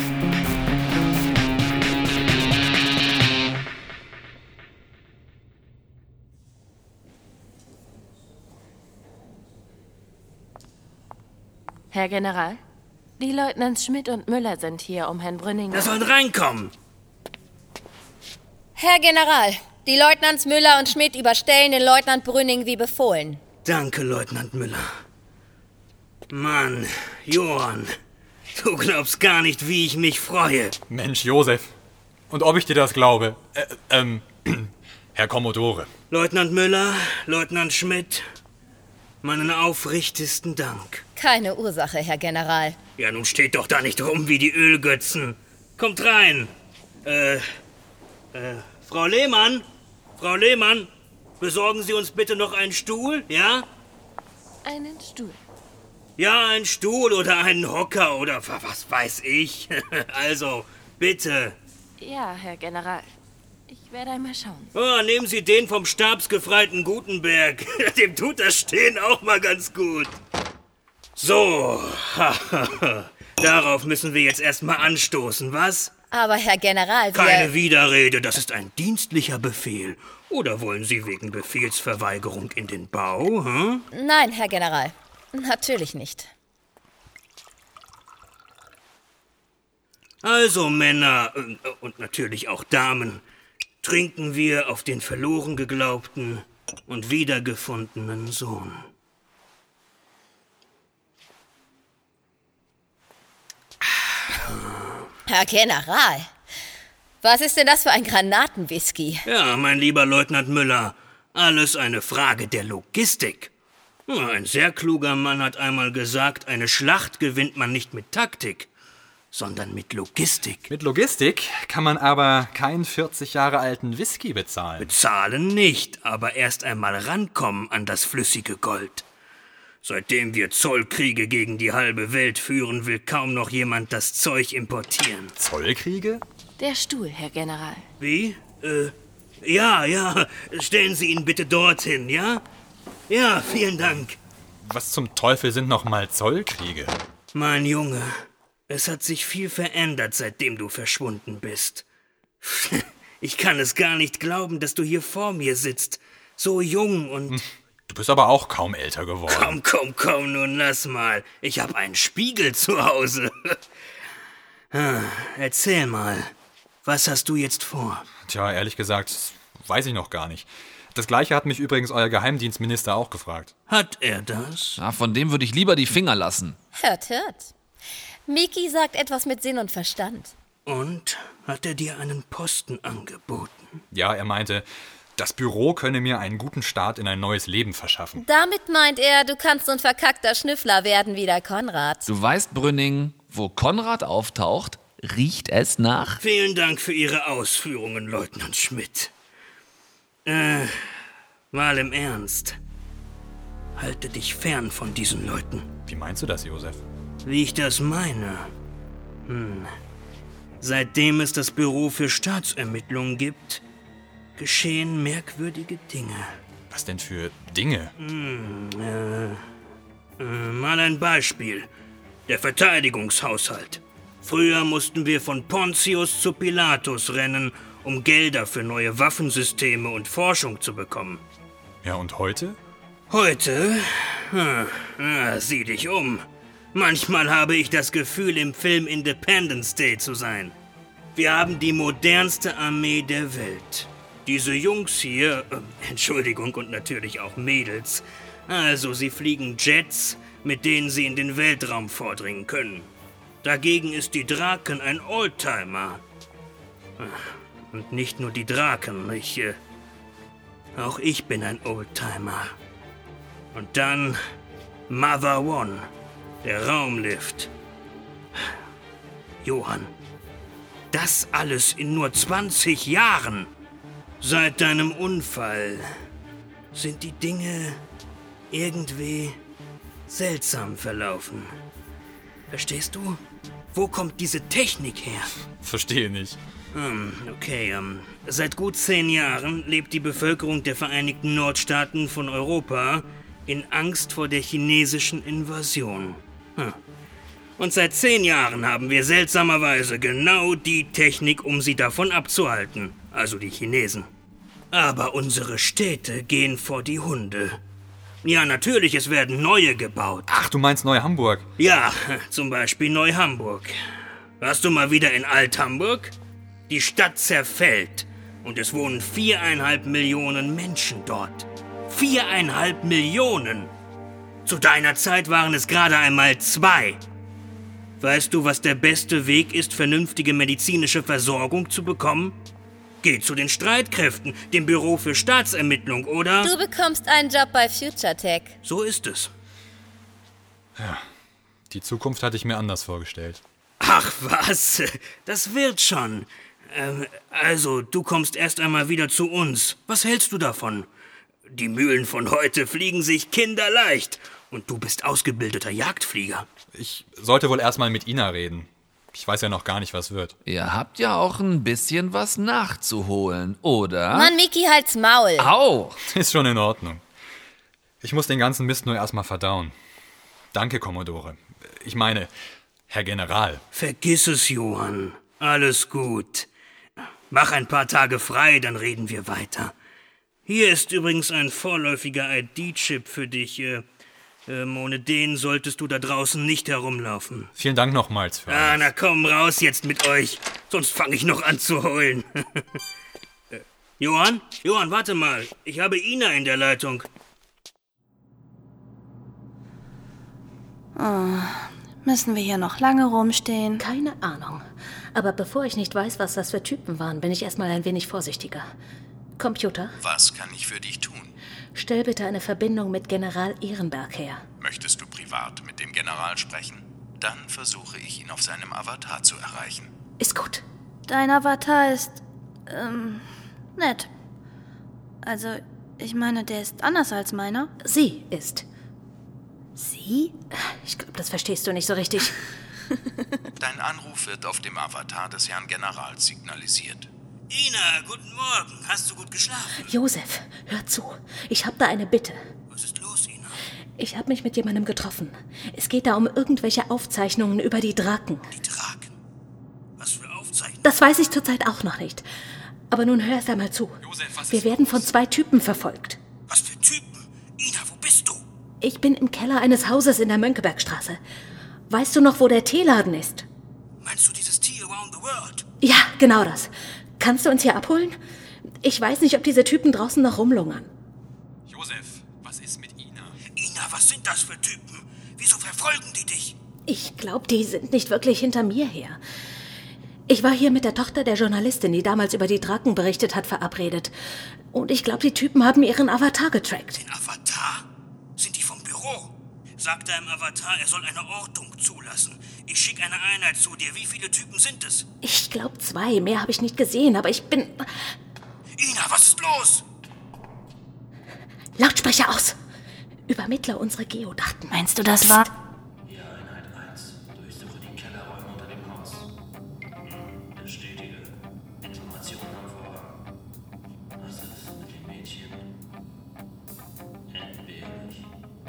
Herr General, die Leutnants Schmidt und Müller sind hier, um Herrn Brünning... Er soll reinkommen. Herr General, die Leutnants Müller und Schmidt überstellen den Leutnant Brünning wie befohlen. Danke, Leutnant Müller. Mann, Johann, du glaubst gar nicht, wie ich mich freue. Mensch, Josef. Und ob ich dir das glaube? Äh, ähm, Herr Kommodore. Leutnant Müller, Leutnant Schmidt, meinen aufrichtigsten Dank. Keine Ursache, Herr General. Ja, nun steht doch da nicht rum wie die Ölgötzen. Kommt rein. Äh, äh, Frau Lehmann, Frau Lehmann, besorgen Sie uns bitte noch einen Stuhl, ja? Einen Stuhl. Ja, einen Stuhl oder einen Hocker oder was weiß ich. Also, bitte. Ja, Herr General. Ich werde einmal schauen. Oh, nehmen Sie den vom stabsgefreiten Gutenberg. Dem tut das Stehen auch mal ganz gut. So, darauf müssen wir jetzt erstmal anstoßen, was? Aber Herr General, wir... Keine Widerrede, das ist ein dienstlicher Befehl. Oder wollen Sie wegen Befehlsverweigerung in den Bau, hm? Nein, Herr General. Natürlich nicht. Also, Männer und natürlich auch Damen, trinken wir auf den verloren geglaubten und wiedergefundenen Sohn. Herr General, was ist denn das für ein Granatenwhisky? Ja, mein lieber Leutnant Müller, alles eine Frage der Logistik. Ein sehr kluger Mann hat einmal gesagt, eine Schlacht gewinnt man nicht mit Taktik, sondern mit Logistik. Mit Logistik kann man aber keinen vierzig Jahre alten Whisky bezahlen. Bezahlen nicht, aber erst einmal rankommen an das flüssige Gold. Seitdem wir Zollkriege gegen die halbe Welt führen, will kaum noch jemand das Zeug importieren. Zollkriege? Der Stuhl, Herr General. Wie? Äh, ja, ja. Stellen Sie ihn bitte dorthin, ja? Ja, vielen Dank. Was zum Teufel sind noch mal Zollkriege? Mein Junge, es hat sich viel verändert, seitdem du verschwunden bist. Ich kann es gar nicht glauben, dass du hier vor mir sitzt. So jung und... Hm. Du bist aber auch kaum älter geworden. Komm, komm, komm, nun lass mal. Ich habe einen Spiegel zu Hause. Erzähl mal, was hast du jetzt vor? Tja, ehrlich gesagt, weiß ich noch gar nicht. Das Gleiche hat mich übrigens euer Geheimdienstminister auch gefragt. Hat er das? Na, von dem würde ich lieber die Finger lassen. Hört, hört. Miki sagt etwas mit Sinn und Verstand. Und? Hat er dir einen Posten angeboten? Ja, er meinte, das Büro könne mir einen guten Start in ein neues Leben verschaffen. Damit meint er, du kannst so ein verkackter Schnüffler werden wie der Konrad. Du weißt, Brünning, wo Konrad auftaucht, riecht es nach... Vielen Dank für Ihre Ausführungen, Leutnant Schmidt. Äh, mal im Ernst. Halte dich fern von diesen Leuten. Wie meinst du das, Josef? Wie ich das meine? Hm. Seitdem es das Büro für Staatsermittlungen gibt, geschehen merkwürdige Dinge. Was denn für Dinge? Hm, äh, äh, mal ein Beispiel. Der Verteidigungshaushalt. Früher mussten wir von Pontius zu Pilatus rennen, um Gelder für neue Waffensysteme und Forschung zu bekommen. Ja, und heute? Heute? Hm, ah, sieh dich um. Manchmal habe ich das Gefühl, im Film Independence Day zu sein. Wir haben die modernste Armee der Welt. Diese Jungs hier, äh, Entschuldigung, und natürlich auch Mädels, also sie fliegen Jets, mit denen sie in den Weltraum vordringen können. Dagegen ist die Draken ein Oldtimer. Und nicht nur die Draken, ich, äh, auch ich bin ein Oldtimer. Und dann Mother One, der Raumlift. Johann, das alles in nur zwanzig Jahren. Seit deinem Unfall sind die Dinge irgendwie seltsam verlaufen. Verstehst du? Wo kommt diese Technik her? Verstehe nicht. Hm, okay, ähm, seit gut zehn Jahren lebt die Bevölkerung der Vereinigten Nordstaaten von Europa in Angst vor der chinesischen Invasion. Hm. Und seit zehn Jahren haben wir seltsamerweise genau die Technik, um sie davon abzuhalten, also die Chinesen. Aber unsere Städte gehen vor die Hunde. Ja, natürlich, es werden neue gebaut. Ach, du meinst Neu-Hamburg? Ja, zum Beispiel Neu-Hamburg. Warst du mal wieder in Alt-Hamburg? Die Stadt zerfällt und es wohnen viereinhalb Millionen Menschen dort. Viereinhalb Millionen! Zu deiner Zeit waren es gerade einmal zwei. Weißt du, was der beste Weg ist, vernünftige medizinische Versorgung zu bekommen? Geh zu den Streitkräften, dem Büro für Staatsermittlung, oder? Du bekommst einen Job bei FutureTech. So ist es. Ja, die Zukunft hatte ich mir anders vorgestellt. Ach was, das wird schon. Ähm, also, du kommst erst einmal wieder zu uns. Was hältst du davon? Die Mühlen von heute fliegen sich kinderleicht. Und du bist ausgebildeter Jagdflieger. Ich sollte wohl erstmal mit Ina reden. Ich weiß ja noch gar nicht, was wird. Ihr habt ja auch ein bisschen was nachzuholen, oder? Mann, Miki, halt's Maul. Au! Ist schon in Ordnung. Ich muss den ganzen Mist nur erstmal verdauen. Danke, Commodore. Ich meine, Herr General. Vergiss es, Johann. Alles gut. Mach ein paar Tage frei, dann reden wir weiter. Hier ist übrigens ein vorläufiger I D-Chip für dich. Äh, ähm, ohne den solltest du da draußen nicht herumlaufen. Vielen Dank nochmals für Ah, alles. na komm, raus jetzt mit euch. Sonst fange ich noch an zu heulen. äh, Johann? Johann, warte mal. Ich habe Ina in der Leitung. Oh, müssen wir hier noch lange rumstehen? Keine Ahnung. Aber bevor ich nicht weiß, was das für Typen waren, bin ich erstmal ein wenig vorsichtiger. Computer? Was kann ich für dich tun? Stell bitte eine Verbindung mit General Ehrenberg her. Möchtest du privat mit dem General sprechen? Dann versuche ich, ihn auf seinem Avatar zu erreichen. Ist gut. Dein Avatar ist, ähm, nett. Also, ich meine, der ist anders als meiner. Sie ist. Sie? Ich glaube, das verstehst du nicht so richtig. Dein Anruf wird auf dem Avatar des Herrn Generals signalisiert. Ina, guten Morgen. Hast du gut geschlafen? Josef, hör zu. Ich habe da eine Bitte. Was ist los, Ina? Ich habe mich mit jemandem getroffen. Es geht da um irgendwelche Aufzeichnungen über die Draken. Die Draken? Was für Aufzeichnungen? Das weiß ich zurzeit auch noch nicht. Aber nun hör erst einmal zu. Josef, was Wir ist werden los? von zwei Typen verfolgt. Was für Typen? Ina, wo bist du? Ich bin im Keller eines Hauses in der Mönckebergstraße. Weißt du noch, wo der Teeladen ist? Meinst du dieses Tea Around the World? Ja, genau das. Kannst du uns hier abholen? Ich weiß nicht, ob diese Typen draußen noch rumlungern. Josef, was ist mit Ina? Ina, was sind das für Typen? Wieso verfolgen die dich? Ich glaube, die sind nicht wirklich hinter mir her. Ich war hier mit der Tochter der Journalistin, die damals über die Draken berichtet hat, verabredet. Und ich glaube, die Typen haben ihren Avatar getrackt. Den Avatar? Sind die vom Büro? Sagt er im Avatar, er soll eine Ortung zulassen. Ich schicke eine Einheit zu dir. Wie viele Typen sind es? Ich glaube zwei. Mehr habe ich nicht gesehen, aber ich bin... Ina, was ist los? Lautsprecher aus! Übermittler unsere Geodaten. Meinst du, das war... Hier Einheit eins. Durchsuche die Kellerräume unter dem Haus. Bestätige. Informationen am Vorhang. Was ist mit dem Mädchen? Entbehrlich.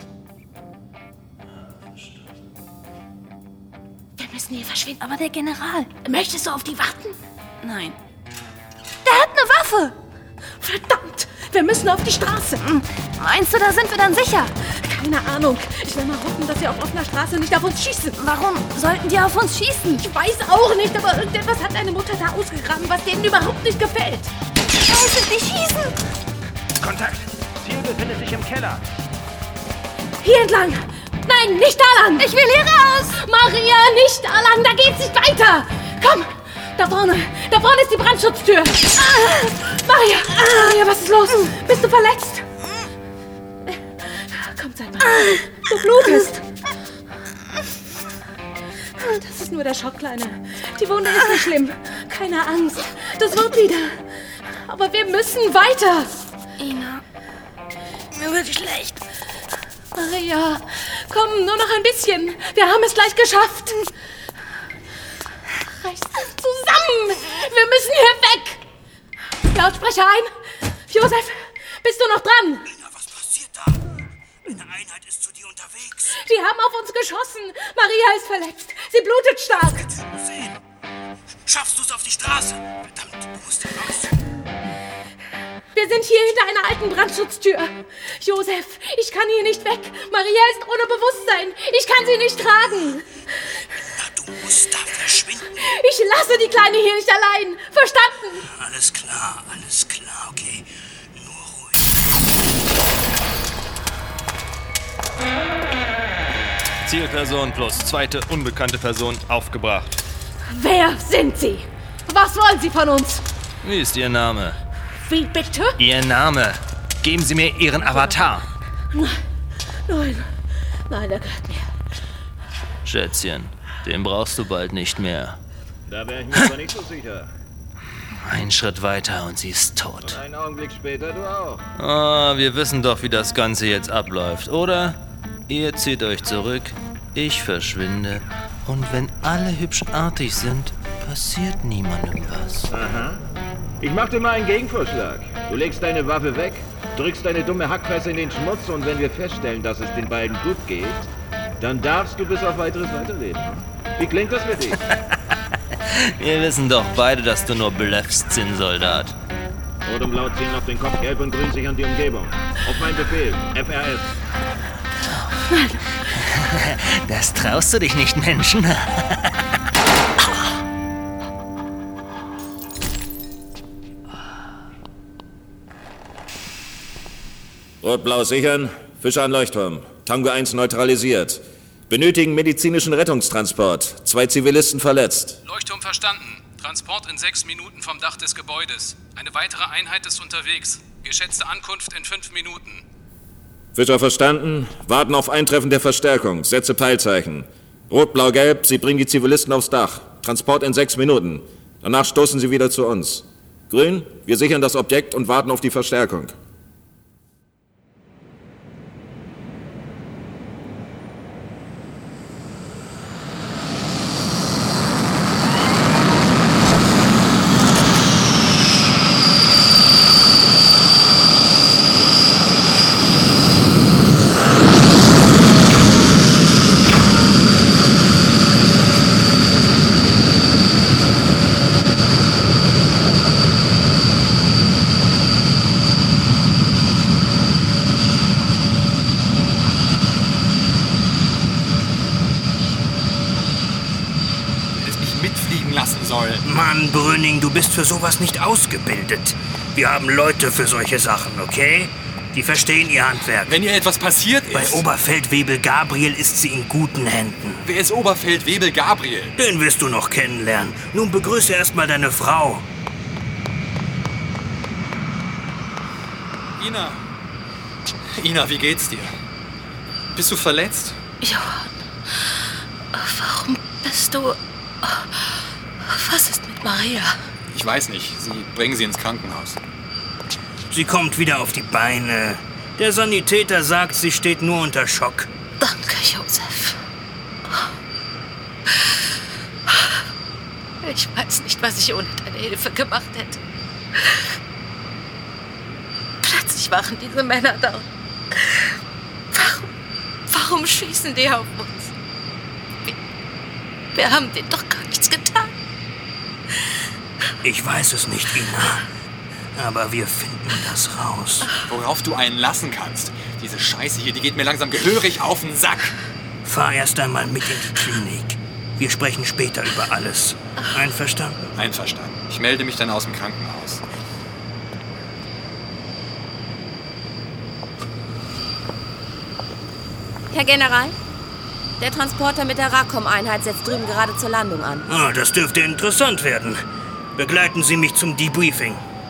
Ah, verstanden. Wir müssen hier verschwinden. Aber der General... Möchtest du auf die warten? Nein. Der hat eine Waffe! Verdammt! Wir müssen auf die Straße. Meinst du, da sind wir dann sicher? Keine Ahnung. Ich will mal hoffen, dass sie auf offener Straße nicht auf uns schießen. Warum sollten die auf uns schießen? Ich weiß auch nicht, aber irgendetwas hat deine Mutter da ausgegraben, was denen überhaupt nicht gefällt. Scheiße, die schießen! Kontakt! Ziel befindet sich im Keller. Hier entlang! Nein, nicht da lang! Ich will hier raus! Maria, nicht da lang! Da geht's nicht weiter! Komm! Da vorne! Da vorne ist die Brandschutztür! Ah, Maria! Ah, Maria, was ist los? Bist du verletzt? Komm, zeig mal. Du blutest. Das ist nur der Schock, Kleine. Die Wunde ist nicht schlimm. Keine Angst. Das wird wieder. Aber wir müssen weiter. Ina, mir wird schlecht. Maria, komm, nur noch ein bisschen. Wir haben es gleich geschafft. Reiß dich zusammen. Wir müssen hier weg. Lautsprecher ein. Josef, bist du noch dran? Ina, was passiert da? Eine Einheit ist zu dir unterwegs. Die haben auf uns geschossen. Maria ist verletzt. Sie blutet stark. Sehen. Schaffst du es auf die Straße? Verdammt, du musst hier raus. Wir sind hier hinter einer alten Brandschutztür. Josef, ich kann hier nicht weg. Maria ist ohne Bewusstsein. Ich kann sie nicht tragen. Na, du musst da verschwinden. Ich lasse die Kleine hier nicht allein. Verstanden? Alles klar, alles klar, okay. Nur ruhig. Zielperson plus zweite unbekannte Person aufgebracht. Wer sind Sie? Was wollen Sie von uns? Wie ist Ihr Name? Wie bitte? Ihr Name. Geben Sie mir Ihren Avatar. Nein, nein, nein, der gehört mir. Schätzchen, den brauchst du bald nicht mehr. Da wäre ich mir aber nicht so sicher. Ein Schritt weiter und sie ist tot. Und einen Augenblick später du auch. Ah, wir wissen doch, wie das Ganze jetzt abläuft, oder? Ihr zieht euch zurück, ich verschwinde. Und wenn alle hübsch artig sind, passiert niemandem was. Aha. Ich mach dir mal einen Gegenvorschlag. Du legst deine Waffe weg, drückst deine dumme Hackfresse in den Schmutz und wenn wir feststellen, dass es den beiden gut geht, dann darfst du bis auf weiteres weiterleben. Wie klingt das für dich? Wir wissen doch beide, dass du nur bluffst, Zinnsoldat. Rot und Blau ziehen auf den Kopf, Gelb und Grün sichern die Umgebung. Auf meinen Befehl, F R S. Das traust du dich nicht, Menschen. Rot-Blau sichern, Fischer an Leuchtturm. Tango eins neutralisiert. Benötigen medizinischen Rettungstransport. Zwei Zivilisten verletzt. Leuchtturm verstanden. Transport in sechs Minuten vom Dach des Gebäudes. Eine weitere Einheit ist unterwegs. Geschätzte Ankunft in fünf Minuten. Fischer verstanden. Warten auf Eintreffen der Verstärkung. Setze Peilzeichen. Rot-Blau-Gelb, Sie bringen die Zivilisten aufs Dach. Transport in sechs Minuten. Danach stoßen Sie wieder zu uns. Grün, wir sichern das Objekt und warten auf die Verstärkung. Mann, Brünning, du bist für sowas nicht ausgebildet. Wir haben Leute für solche Sachen, okay? Die verstehen ihr Handwerk. Wenn ihr etwas passiert ist... Bei Oberfeldwebel Gabriel ist sie in guten Händen. Wer ist Oberfeldwebel Gabriel? Den wirst du noch kennenlernen. Nun begrüße erstmal deine Frau. Ina. Ina, wie geht's dir? Bist du verletzt? Johann, warum bist du... Was ist mit Maria? Ich weiß nicht. Sie bringen sie ins Krankenhaus. Sie kommt wieder auf die Beine. Der Sanitäter sagt, sie steht nur unter Schock. Danke, Josef. Ich weiß nicht, was ich ohne deine Hilfe gemacht hätte. Plötzlich waren diese Männer da. Warum, warum schießen die auf uns? Wir, wir haben denen doch gar nichts getan. Ich weiß es nicht, Ina. Aber wir finden das raus. Worauf du einen lassen kannst. Diese Scheiße hier, die geht mir langsam gehörig auf den Sack. Fahr erst einmal mit in die Klinik. Wir sprechen später über alles. Einverstanden? Einverstanden. Ich melde mich dann aus dem Krankenhaus. Herr General, der Transporter mit der Racom-Einheit setzt drüben gerade zur Landung an. Ah, das dürfte interessant werden. Begleiten Sie mich zum Debriefing.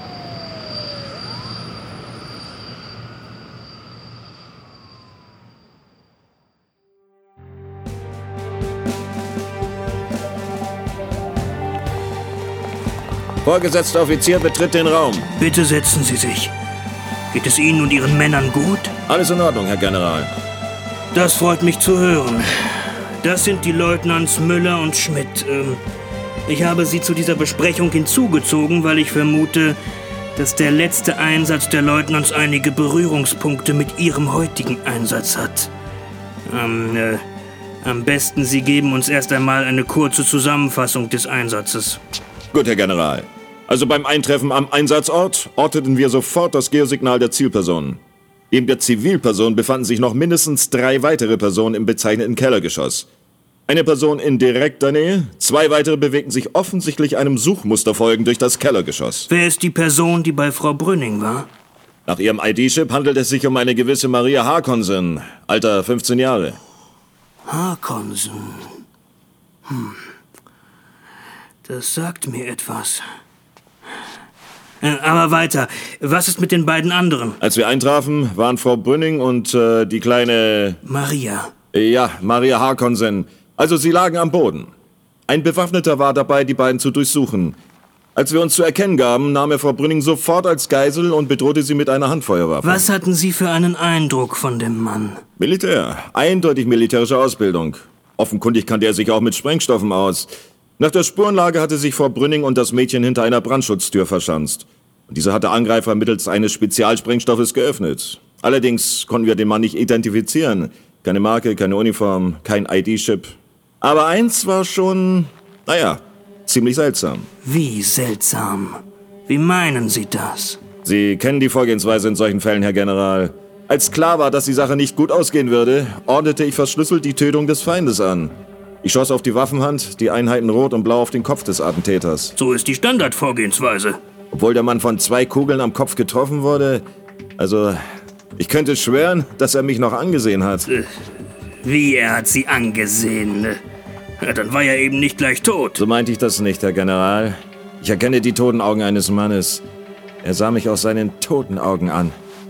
Vorgesetzter Offizier betritt den Raum. Bitte setzen Sie sich. Geht es Ihnen und Ihren Männern gut? Alles in Ordnung, Herr General. Das freut mich zu hören. Das sind die Leutnants Müller und Schmidt. Ähm, ich habe sie zu dieser Besprechung hinzugezogen, weil ich vermute, dass der letzte Einsatz der Leutnants einige Berührungspunkte mit Ihrem heutigen Einsatz hat. Ähm, äh, am besten, Sie geben uns erst einmal eine kurze Zusammenfassung des Einsatzes. Gut, Herr General. Also beim Eintreffen am Einsatzort orteten wir sofort das Geosignal der Zielpersonen. Neben der Zivilperson befanden sich noch mindestens drei weitere Personen im bezeichneten Kellergeschoss. Eine Person in direkter Nähe, zwei weitere bewegten sich offensichtlich einem Suchmuster folgend durch das Kellergeschoss. Wer ist die Person, die bei Frau Brünning war? Nach ihrem I D-Chip handelt es sich um eine gewisse Maria Harkonsen, Alter fünfzehn Jahre. Harkonsen. Hm. Das sagt mir etwas. Aber weiter. Was ist mit den beiden anderen? Als wir eintrafen, waren Frau Brünning und äh, die kleine... Maria. Ja, Maria Harkonsen. Also sie lagen am Boden. Ein Bewaffneter war dabei, die beiden zu durchsuchen. Als wir uns zu erkennen gaben, nahm er Frau Brünning sofort als Geisel und bedrohte sie mit einer Handfeuerwaffe. Was hatten Sie für einen Eindruck von dem Mann? Militär. Eindeutig militärische Ausbildung. Offenkundig kannte er sich auch mit Sprengstoffen aus. Nach der Spurenlage hatte sich Frau Brünning und das Mädchen hinter einer Brandschutztür verschanzt. Und diese hatte Angreifer mittels eines Spezialsprengstoffes geöffnet. Allerdings konnten wir den Mann nicht identifizieren. Keine Marke, keine Uniform, kein I D-Chip. Aber eins war schon, naja, ziemlich seltsam. Wie seltsam? Wie meinen Sie das? Sie kennen die Vorgehensweise in solchen Fällen, Herr General. Als klar war, dass die Sache nicht gut ausgehen würde, ordnete ich verschlüsselt die Tötung des Feindes an. Ich schoss auf die Waffenhand, die Einheiten rot und blau auf den Kopf des Attentäters. So ist die Standardvorgehensweise. Obwohl der Mann von zwei Kugeln am Kopf getroffen wurde, also ich könnte schwören, dass er mich noch angesehen hat. Wie, er hat Sie angesehen? Ja, dann war er eben nicht gleich tot. So meinte ich das nicht, Herr General. Ich erkenne die toten Augen eines Mannes. Er sah mich aus seinen toten Augen an.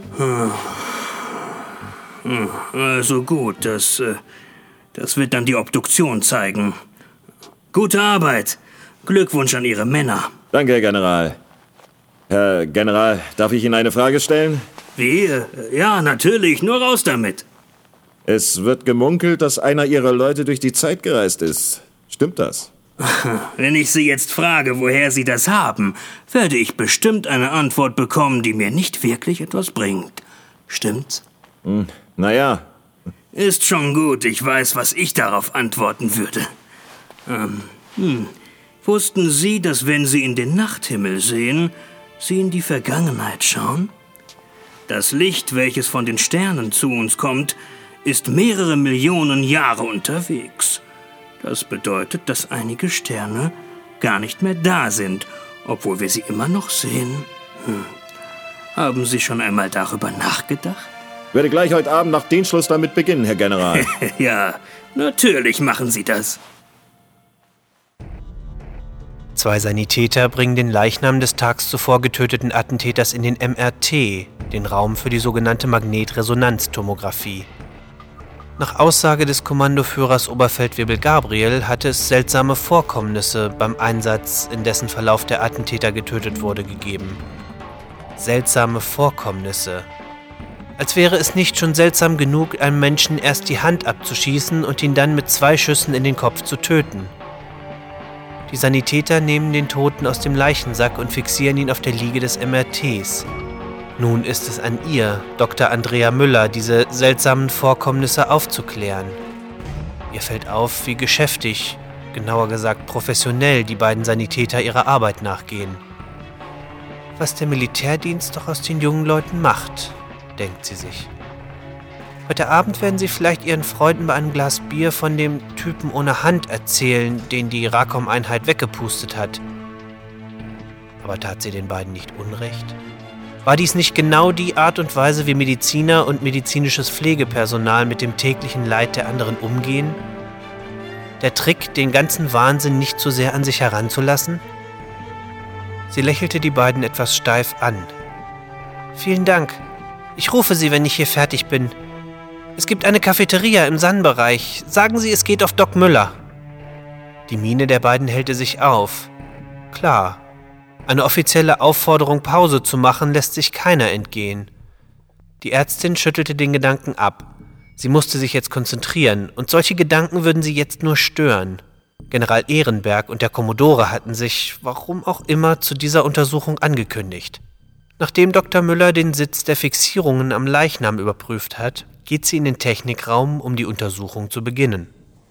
Also gut, das... Das wird dann die Obduktion zeigen. Gute Arbeit. Glückwunsch an Ihre Männer. Danke, Herr General. Herr General, darf ich Ihnen eine Frage stellen? Wie? Ja, natürlich. Nur raus damit. Es wird gemunkelt, dass einer Ihrer Leute durch die Zeit gereist ist. Stimmt das? Wenn ich Sie jetzt frage, woher Sie das haben, werde ich bestimmt eine Antwort bekommen, die mir nicht wirklich etwas bringt. Stimmt's? Hm, naja... Ist schon gut, ich weiß, was ich darauf antworten würde. Ähm, hm. Wussten Sie, dass wenn Sie in den Nachthimmel sehen, Sie in die Vergangenheit schauen? Das Licht, welches von den Sternen zu uns kommt, ist mehrere Millionen Jahre unterwegs. Das bedeutet, dass einige Sterne gar nicht mehr da sind, obwohl wir sie immer noch sehen. Hm. Haben Sie schon einmal darüber nachgedacht? Ich werde gleich heute Abend nach Dienstschluss damit beginnen, Herr General. Ja, natürlich machen Sie das. Zwei Sanitäter bringen den Leichnam des tags zuvor getöteten Attentäters in den M R T, den Raum für die sogenannte Magnetresonanztomographie. Nach Aussage des Kommandoführers Oberfeldwebel Gabriel hatte es seltsame Vorkommnisse beim Einsatz, in dessen Verlauf der Attentäter getötet wurde, gegeben. Seltsame Vorkommnisse. Als wäre es nicht schon seltsam genug, einem Menschen erst die Hand abzuschießen und ihn dann mit zwei Schüssen in den Kopf zu töten. Die Sanitäter nehmen den Toten aus dem Leichensack und fixieren ihn auf der Liege des M R Ts. Nun ist es an ihr, Doktor Andrea Müller, diese seltsamen Vorkommnisse aufzuklären. Ihr fällt auf, wie geschäftig, genauer gesagt professionell, die beiden Sanitäter ihrer Arbeit nachgehen. Was der Militärdienst doch aus den jungen Leuten macht, denkt sie sich. Heute Abend werden sie vielleicht ihren Freunden bei einem Glas Bier von dem Typen ohne Hand erzählen, den die Racom-Einheit weggepustet hat. Aber tat sie den beiden nicht Unrecht? War dies nicht genau die Art und Weise, wie Mediziner und medizinisches Pflegepersonal mit dem täglichen Leid der anderen umgehen? Der Trick, den ganzen Wahnsinn nicht zu sehr an sich heranzulassen? Sie lächelte die beiden etwas steif an. »Vielen Dank. Ich rufe Sie, wenn ich hier fertig bin. Es gibt eine Cafeteria im Sun-Bereich. Sagen Sie, es geht auf Doc Müller.« Die Miene der beiden hellte sich auf. Klar. Eine offizielle Aufforderung, Pause zu machen, lässt sich keiner entgehen. Die Ärztin schüttelte den Gedanken ab. Sie musste sich jetzt konzentrieren, und solche Gedanken würden sie jetzt nur stören. General Ehrenberg und der Kommodore hatten sich, warum auch immer, zu dieser Untersuchung angekündigt. Nachdem Doktor Müller den Sitz der Fixierungen am Leichnam überprüft hat, geht sie in den Technikraum, um die Untersuchung zu beginnen.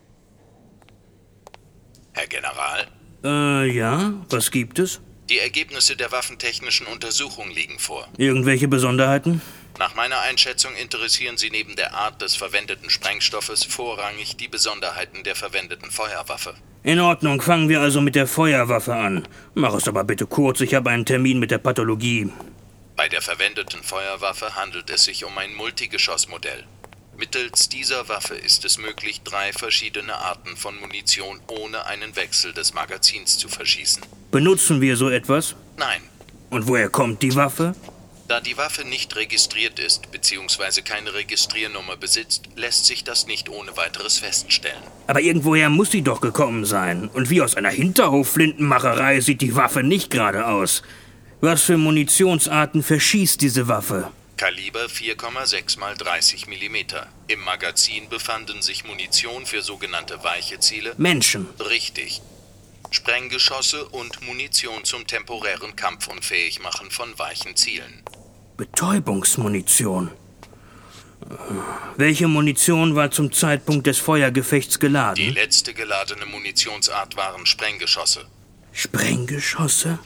Herr General? Äh, ja, was gibt es? Die Ergebnisse der waffentechnischen Untersuchung liegen vor. Irgendwelche Besonderheiten? Nach meiner Einschätzung interessieren Sie neben der Art des verwendeten Sprengstoffes vorrangig die Besonderheiten der verwendeten Feuerwaffe. In Ordnung, fangen wir also mit der Feuerwaffe an. Mach es aber bitte kurz, ich habe einen Termin mit der Pathologie. Bei der verwendeten Feuerwaffe handelt es sich um ein Multigeschossmodell. Mittels dieser Waffe ist es möglich, drei verschiedene Arten von Munition ohne einen Wechsel des Magazins zu verschießen. Benutzen wir so etwas? Nein. Und woher kommt die Waffe? Da die Waffe nicht registriert ist bzw. keine Registriernummer besitzt, lässt sich das nicht ohne weiteres feststellen. Aber irgendwoher muss sie doch gekommen sein. Und wie aus einer Hinterhofflintenmacherei sieht die Waffe nicht gerade aus. Was für Munitionsarten verschießt diese Waffe? Kaliber vier Komma sechs mal dreißig Millimeter. Im Magazin befanden sich Munition für sogenannte weiche Ziele. Menschen. Richtig. Sprenggeschosse und Munition zum temporären Kampfunfähigmachen von weichen Zielen. Betäubungsmunition. Welche Munition war zum Zeitpunkt des Feuergefechts geladen? Die letzte geladene Munitionsart waren Sprenggeschosse. Sprenggeschosse?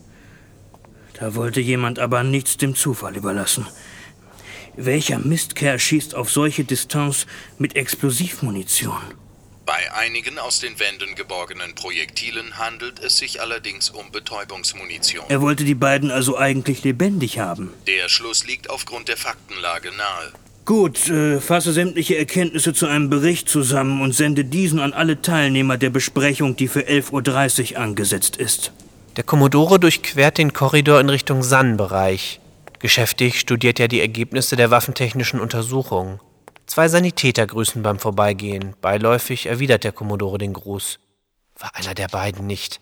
Da wollte jemand aber nichts dem Zufall überlassen. Welcher Mistkerl schießt auf solche Distanz mit Explosivmunition? Bei einigen aus den Wänden geborgenen Projektilen handelt es sich allerdings um Betäubungsmunition. Er wollte die beiden also eigentlich lebendig haben. Der Schluss liegt aufgrund der Faktenlage nahe. Gut, äh, fasse sämtliche Erkenntnisse zu einem Bericht zusammen und sende diesen an alle Teilnehmer der Besprechung, die für elf Uhr dreißig angesetzt ist. Der Kommodore durchquert den Korridor in Richtung Sun-Bereich. Geschäftig studiert er die Ergebnisse der waffentechnischen Untersuchung. Zwei Sanitäter grüßen beim Vorbeigehen. Beiläufig erwidert der Kommodore den Gruß. War einer der beiden nicht.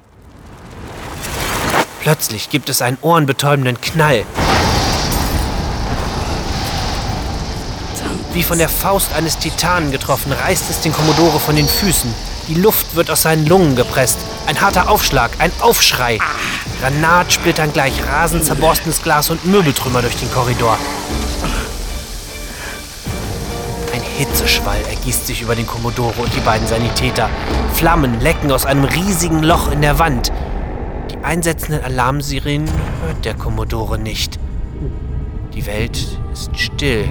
Plötzlich gibt es einen ohrenbetäubenden Knall. Wie von der Faust eines Titanen getroffen, reißt es den Kommodore von den Füßen. Die Luft wird aus seinen Lungen gepresst. Ein harter Aufschlag, ein Aufschrei. Granatsplittern gleich rasend zerborstenes Glas und Möbeltrümmer durch den Korridor. Ein Hitzeschwall ergießt sich über den Kommodore und die beiden Sanitäter. Flammen lecken aus einem riesigen Loch in der Wand. Die einsetzenden Alarmsirenen hört der Kommodore nicht. Die Welt ist still.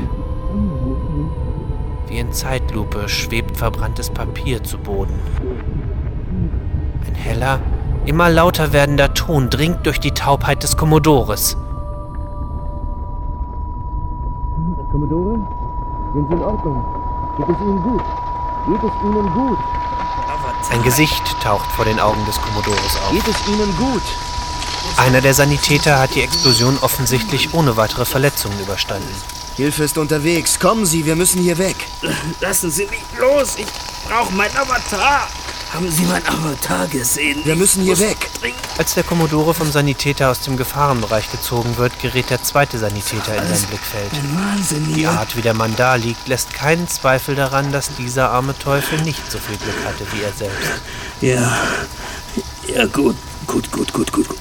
Wie in Zeitlupe schwebt verbranntes Papier zu Boden. Ein heller, immer lauter werdender Ton dringt durch die Taubheit des Kommodores. Sind Sie in Ordnung? Geht es Ihnen gut? Geht es Ihnen gut? Ein Gesicht taucht vor den Augen des Kommodores auf. Geht es Ihnen gut? Einer der Sanitäter hat die Explosion offensichtlich ohne weitere Verletzungen überstanden. Hilfe ist unterwegs. Kommen Sie, wir müssen hier weg. Lassen Sie mich los. Ich brauche meinen Avatar. Haben Sie meinen Avatar gesehen? Wir müssen hier weg. Als der Kommodore vom Sanitäter aus dem Gefahrenbereich gezogen wird, gerät der zweite Sanitäter in sein Blickfeld. Wahnsinn, Die Art, wie der Mann da liegt, lässt keinen Zweifel daran, dass dieser arme Teufel nicht so viel Glück hatte wie er selbst. Ja, ja gut, gut, gut, gut, gut, gut.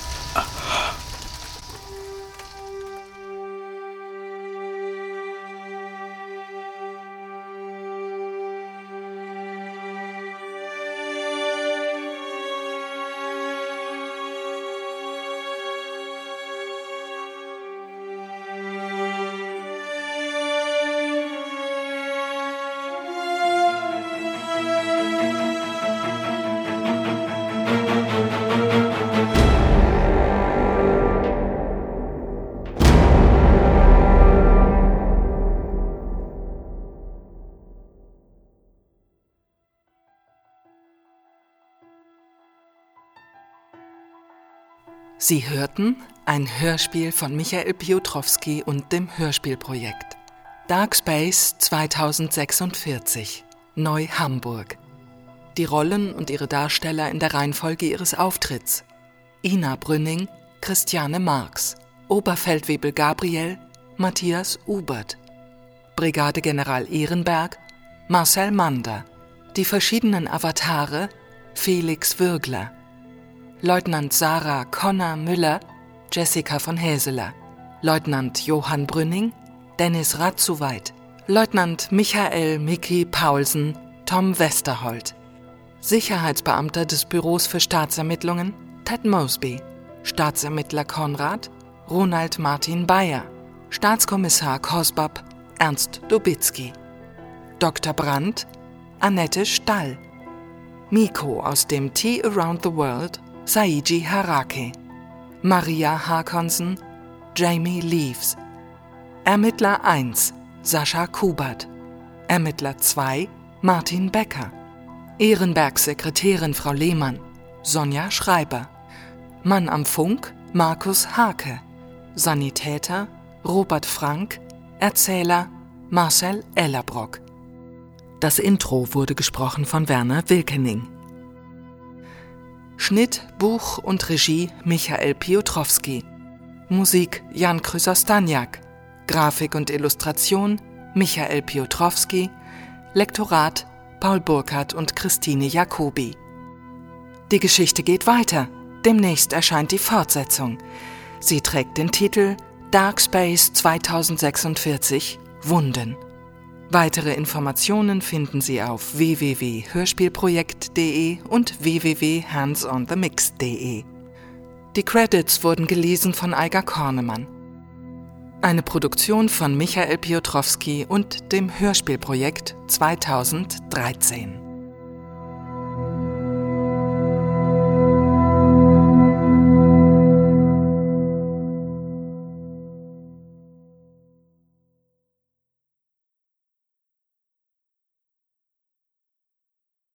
Sie hörten ein Hörspiel von Michael Piotrowski und dem Hörspielprojekt. Dark Space zweitausendsechsundvierzig, Neu-Hamburg. Die Rollen und ihre Darsteller in der Reihenfolge ihres Auftritts: Ina Brünning, Christiane Marx, Oberfeldwebel Gabriel, Matthias Ubert, Brigadegeneral Ehrenberg, Marcel Mander, die verschiedenen Avatare, Felix Würgler, Leutnant Sarah Connor Müller, Jessica von Häseler, Leutnant Johann Brünning, Dennis Ratzuweit, Leutnant Michael Micky Paulsen, Tom Westerholt, Sicherheitsbeamter des Büros für Staatsermittlungen, Ted Mosby, Staatsermittler Konrad, Ronald Martin Bayer, Staatskommissar Kosbab, Ernst Dubitzky, Doktor Brandt, Annette Stall, Miko aus dem Tea Around the World, Saiji Harake, Maria Harkonsen, Jamie Leaves, Ermittler eins, Sascha Kubert, Ermittler zwei, Martin Becker, Ehrenberg-Sekretärin Frau Lehmann, Sonja Schreiber, Mann am Funk, Markus Hake, Sanitäter, Robert Frank, Erzähler, Marcel Ellerbrock. Das Intro wurde gesprochen von Werner Wilkening. Schnitt, Buch und Regie Michael Piotrowski. Musik Jan Krysostaniak. Grafik und Illustration Michael Piotrowski. Lektorat Paul Burkhardt und Christine Jacobi. Die Geschichte geht weiter. Demnächst erscheint die Fortsetzung. Sie trägt den Titel Dark Space zweitausendsechsundvierzig Wunden. Weitere Informationen finden Sie auf w w w punkt hörspielprojekt punkt de und w w w punkt handsonthemix punkt de. Die Credits wurden gelesen von Eiger Kornemann. Eine Produktion von Michael Piotrowski und dem Hörspielprojekt zweitausenddreizehn.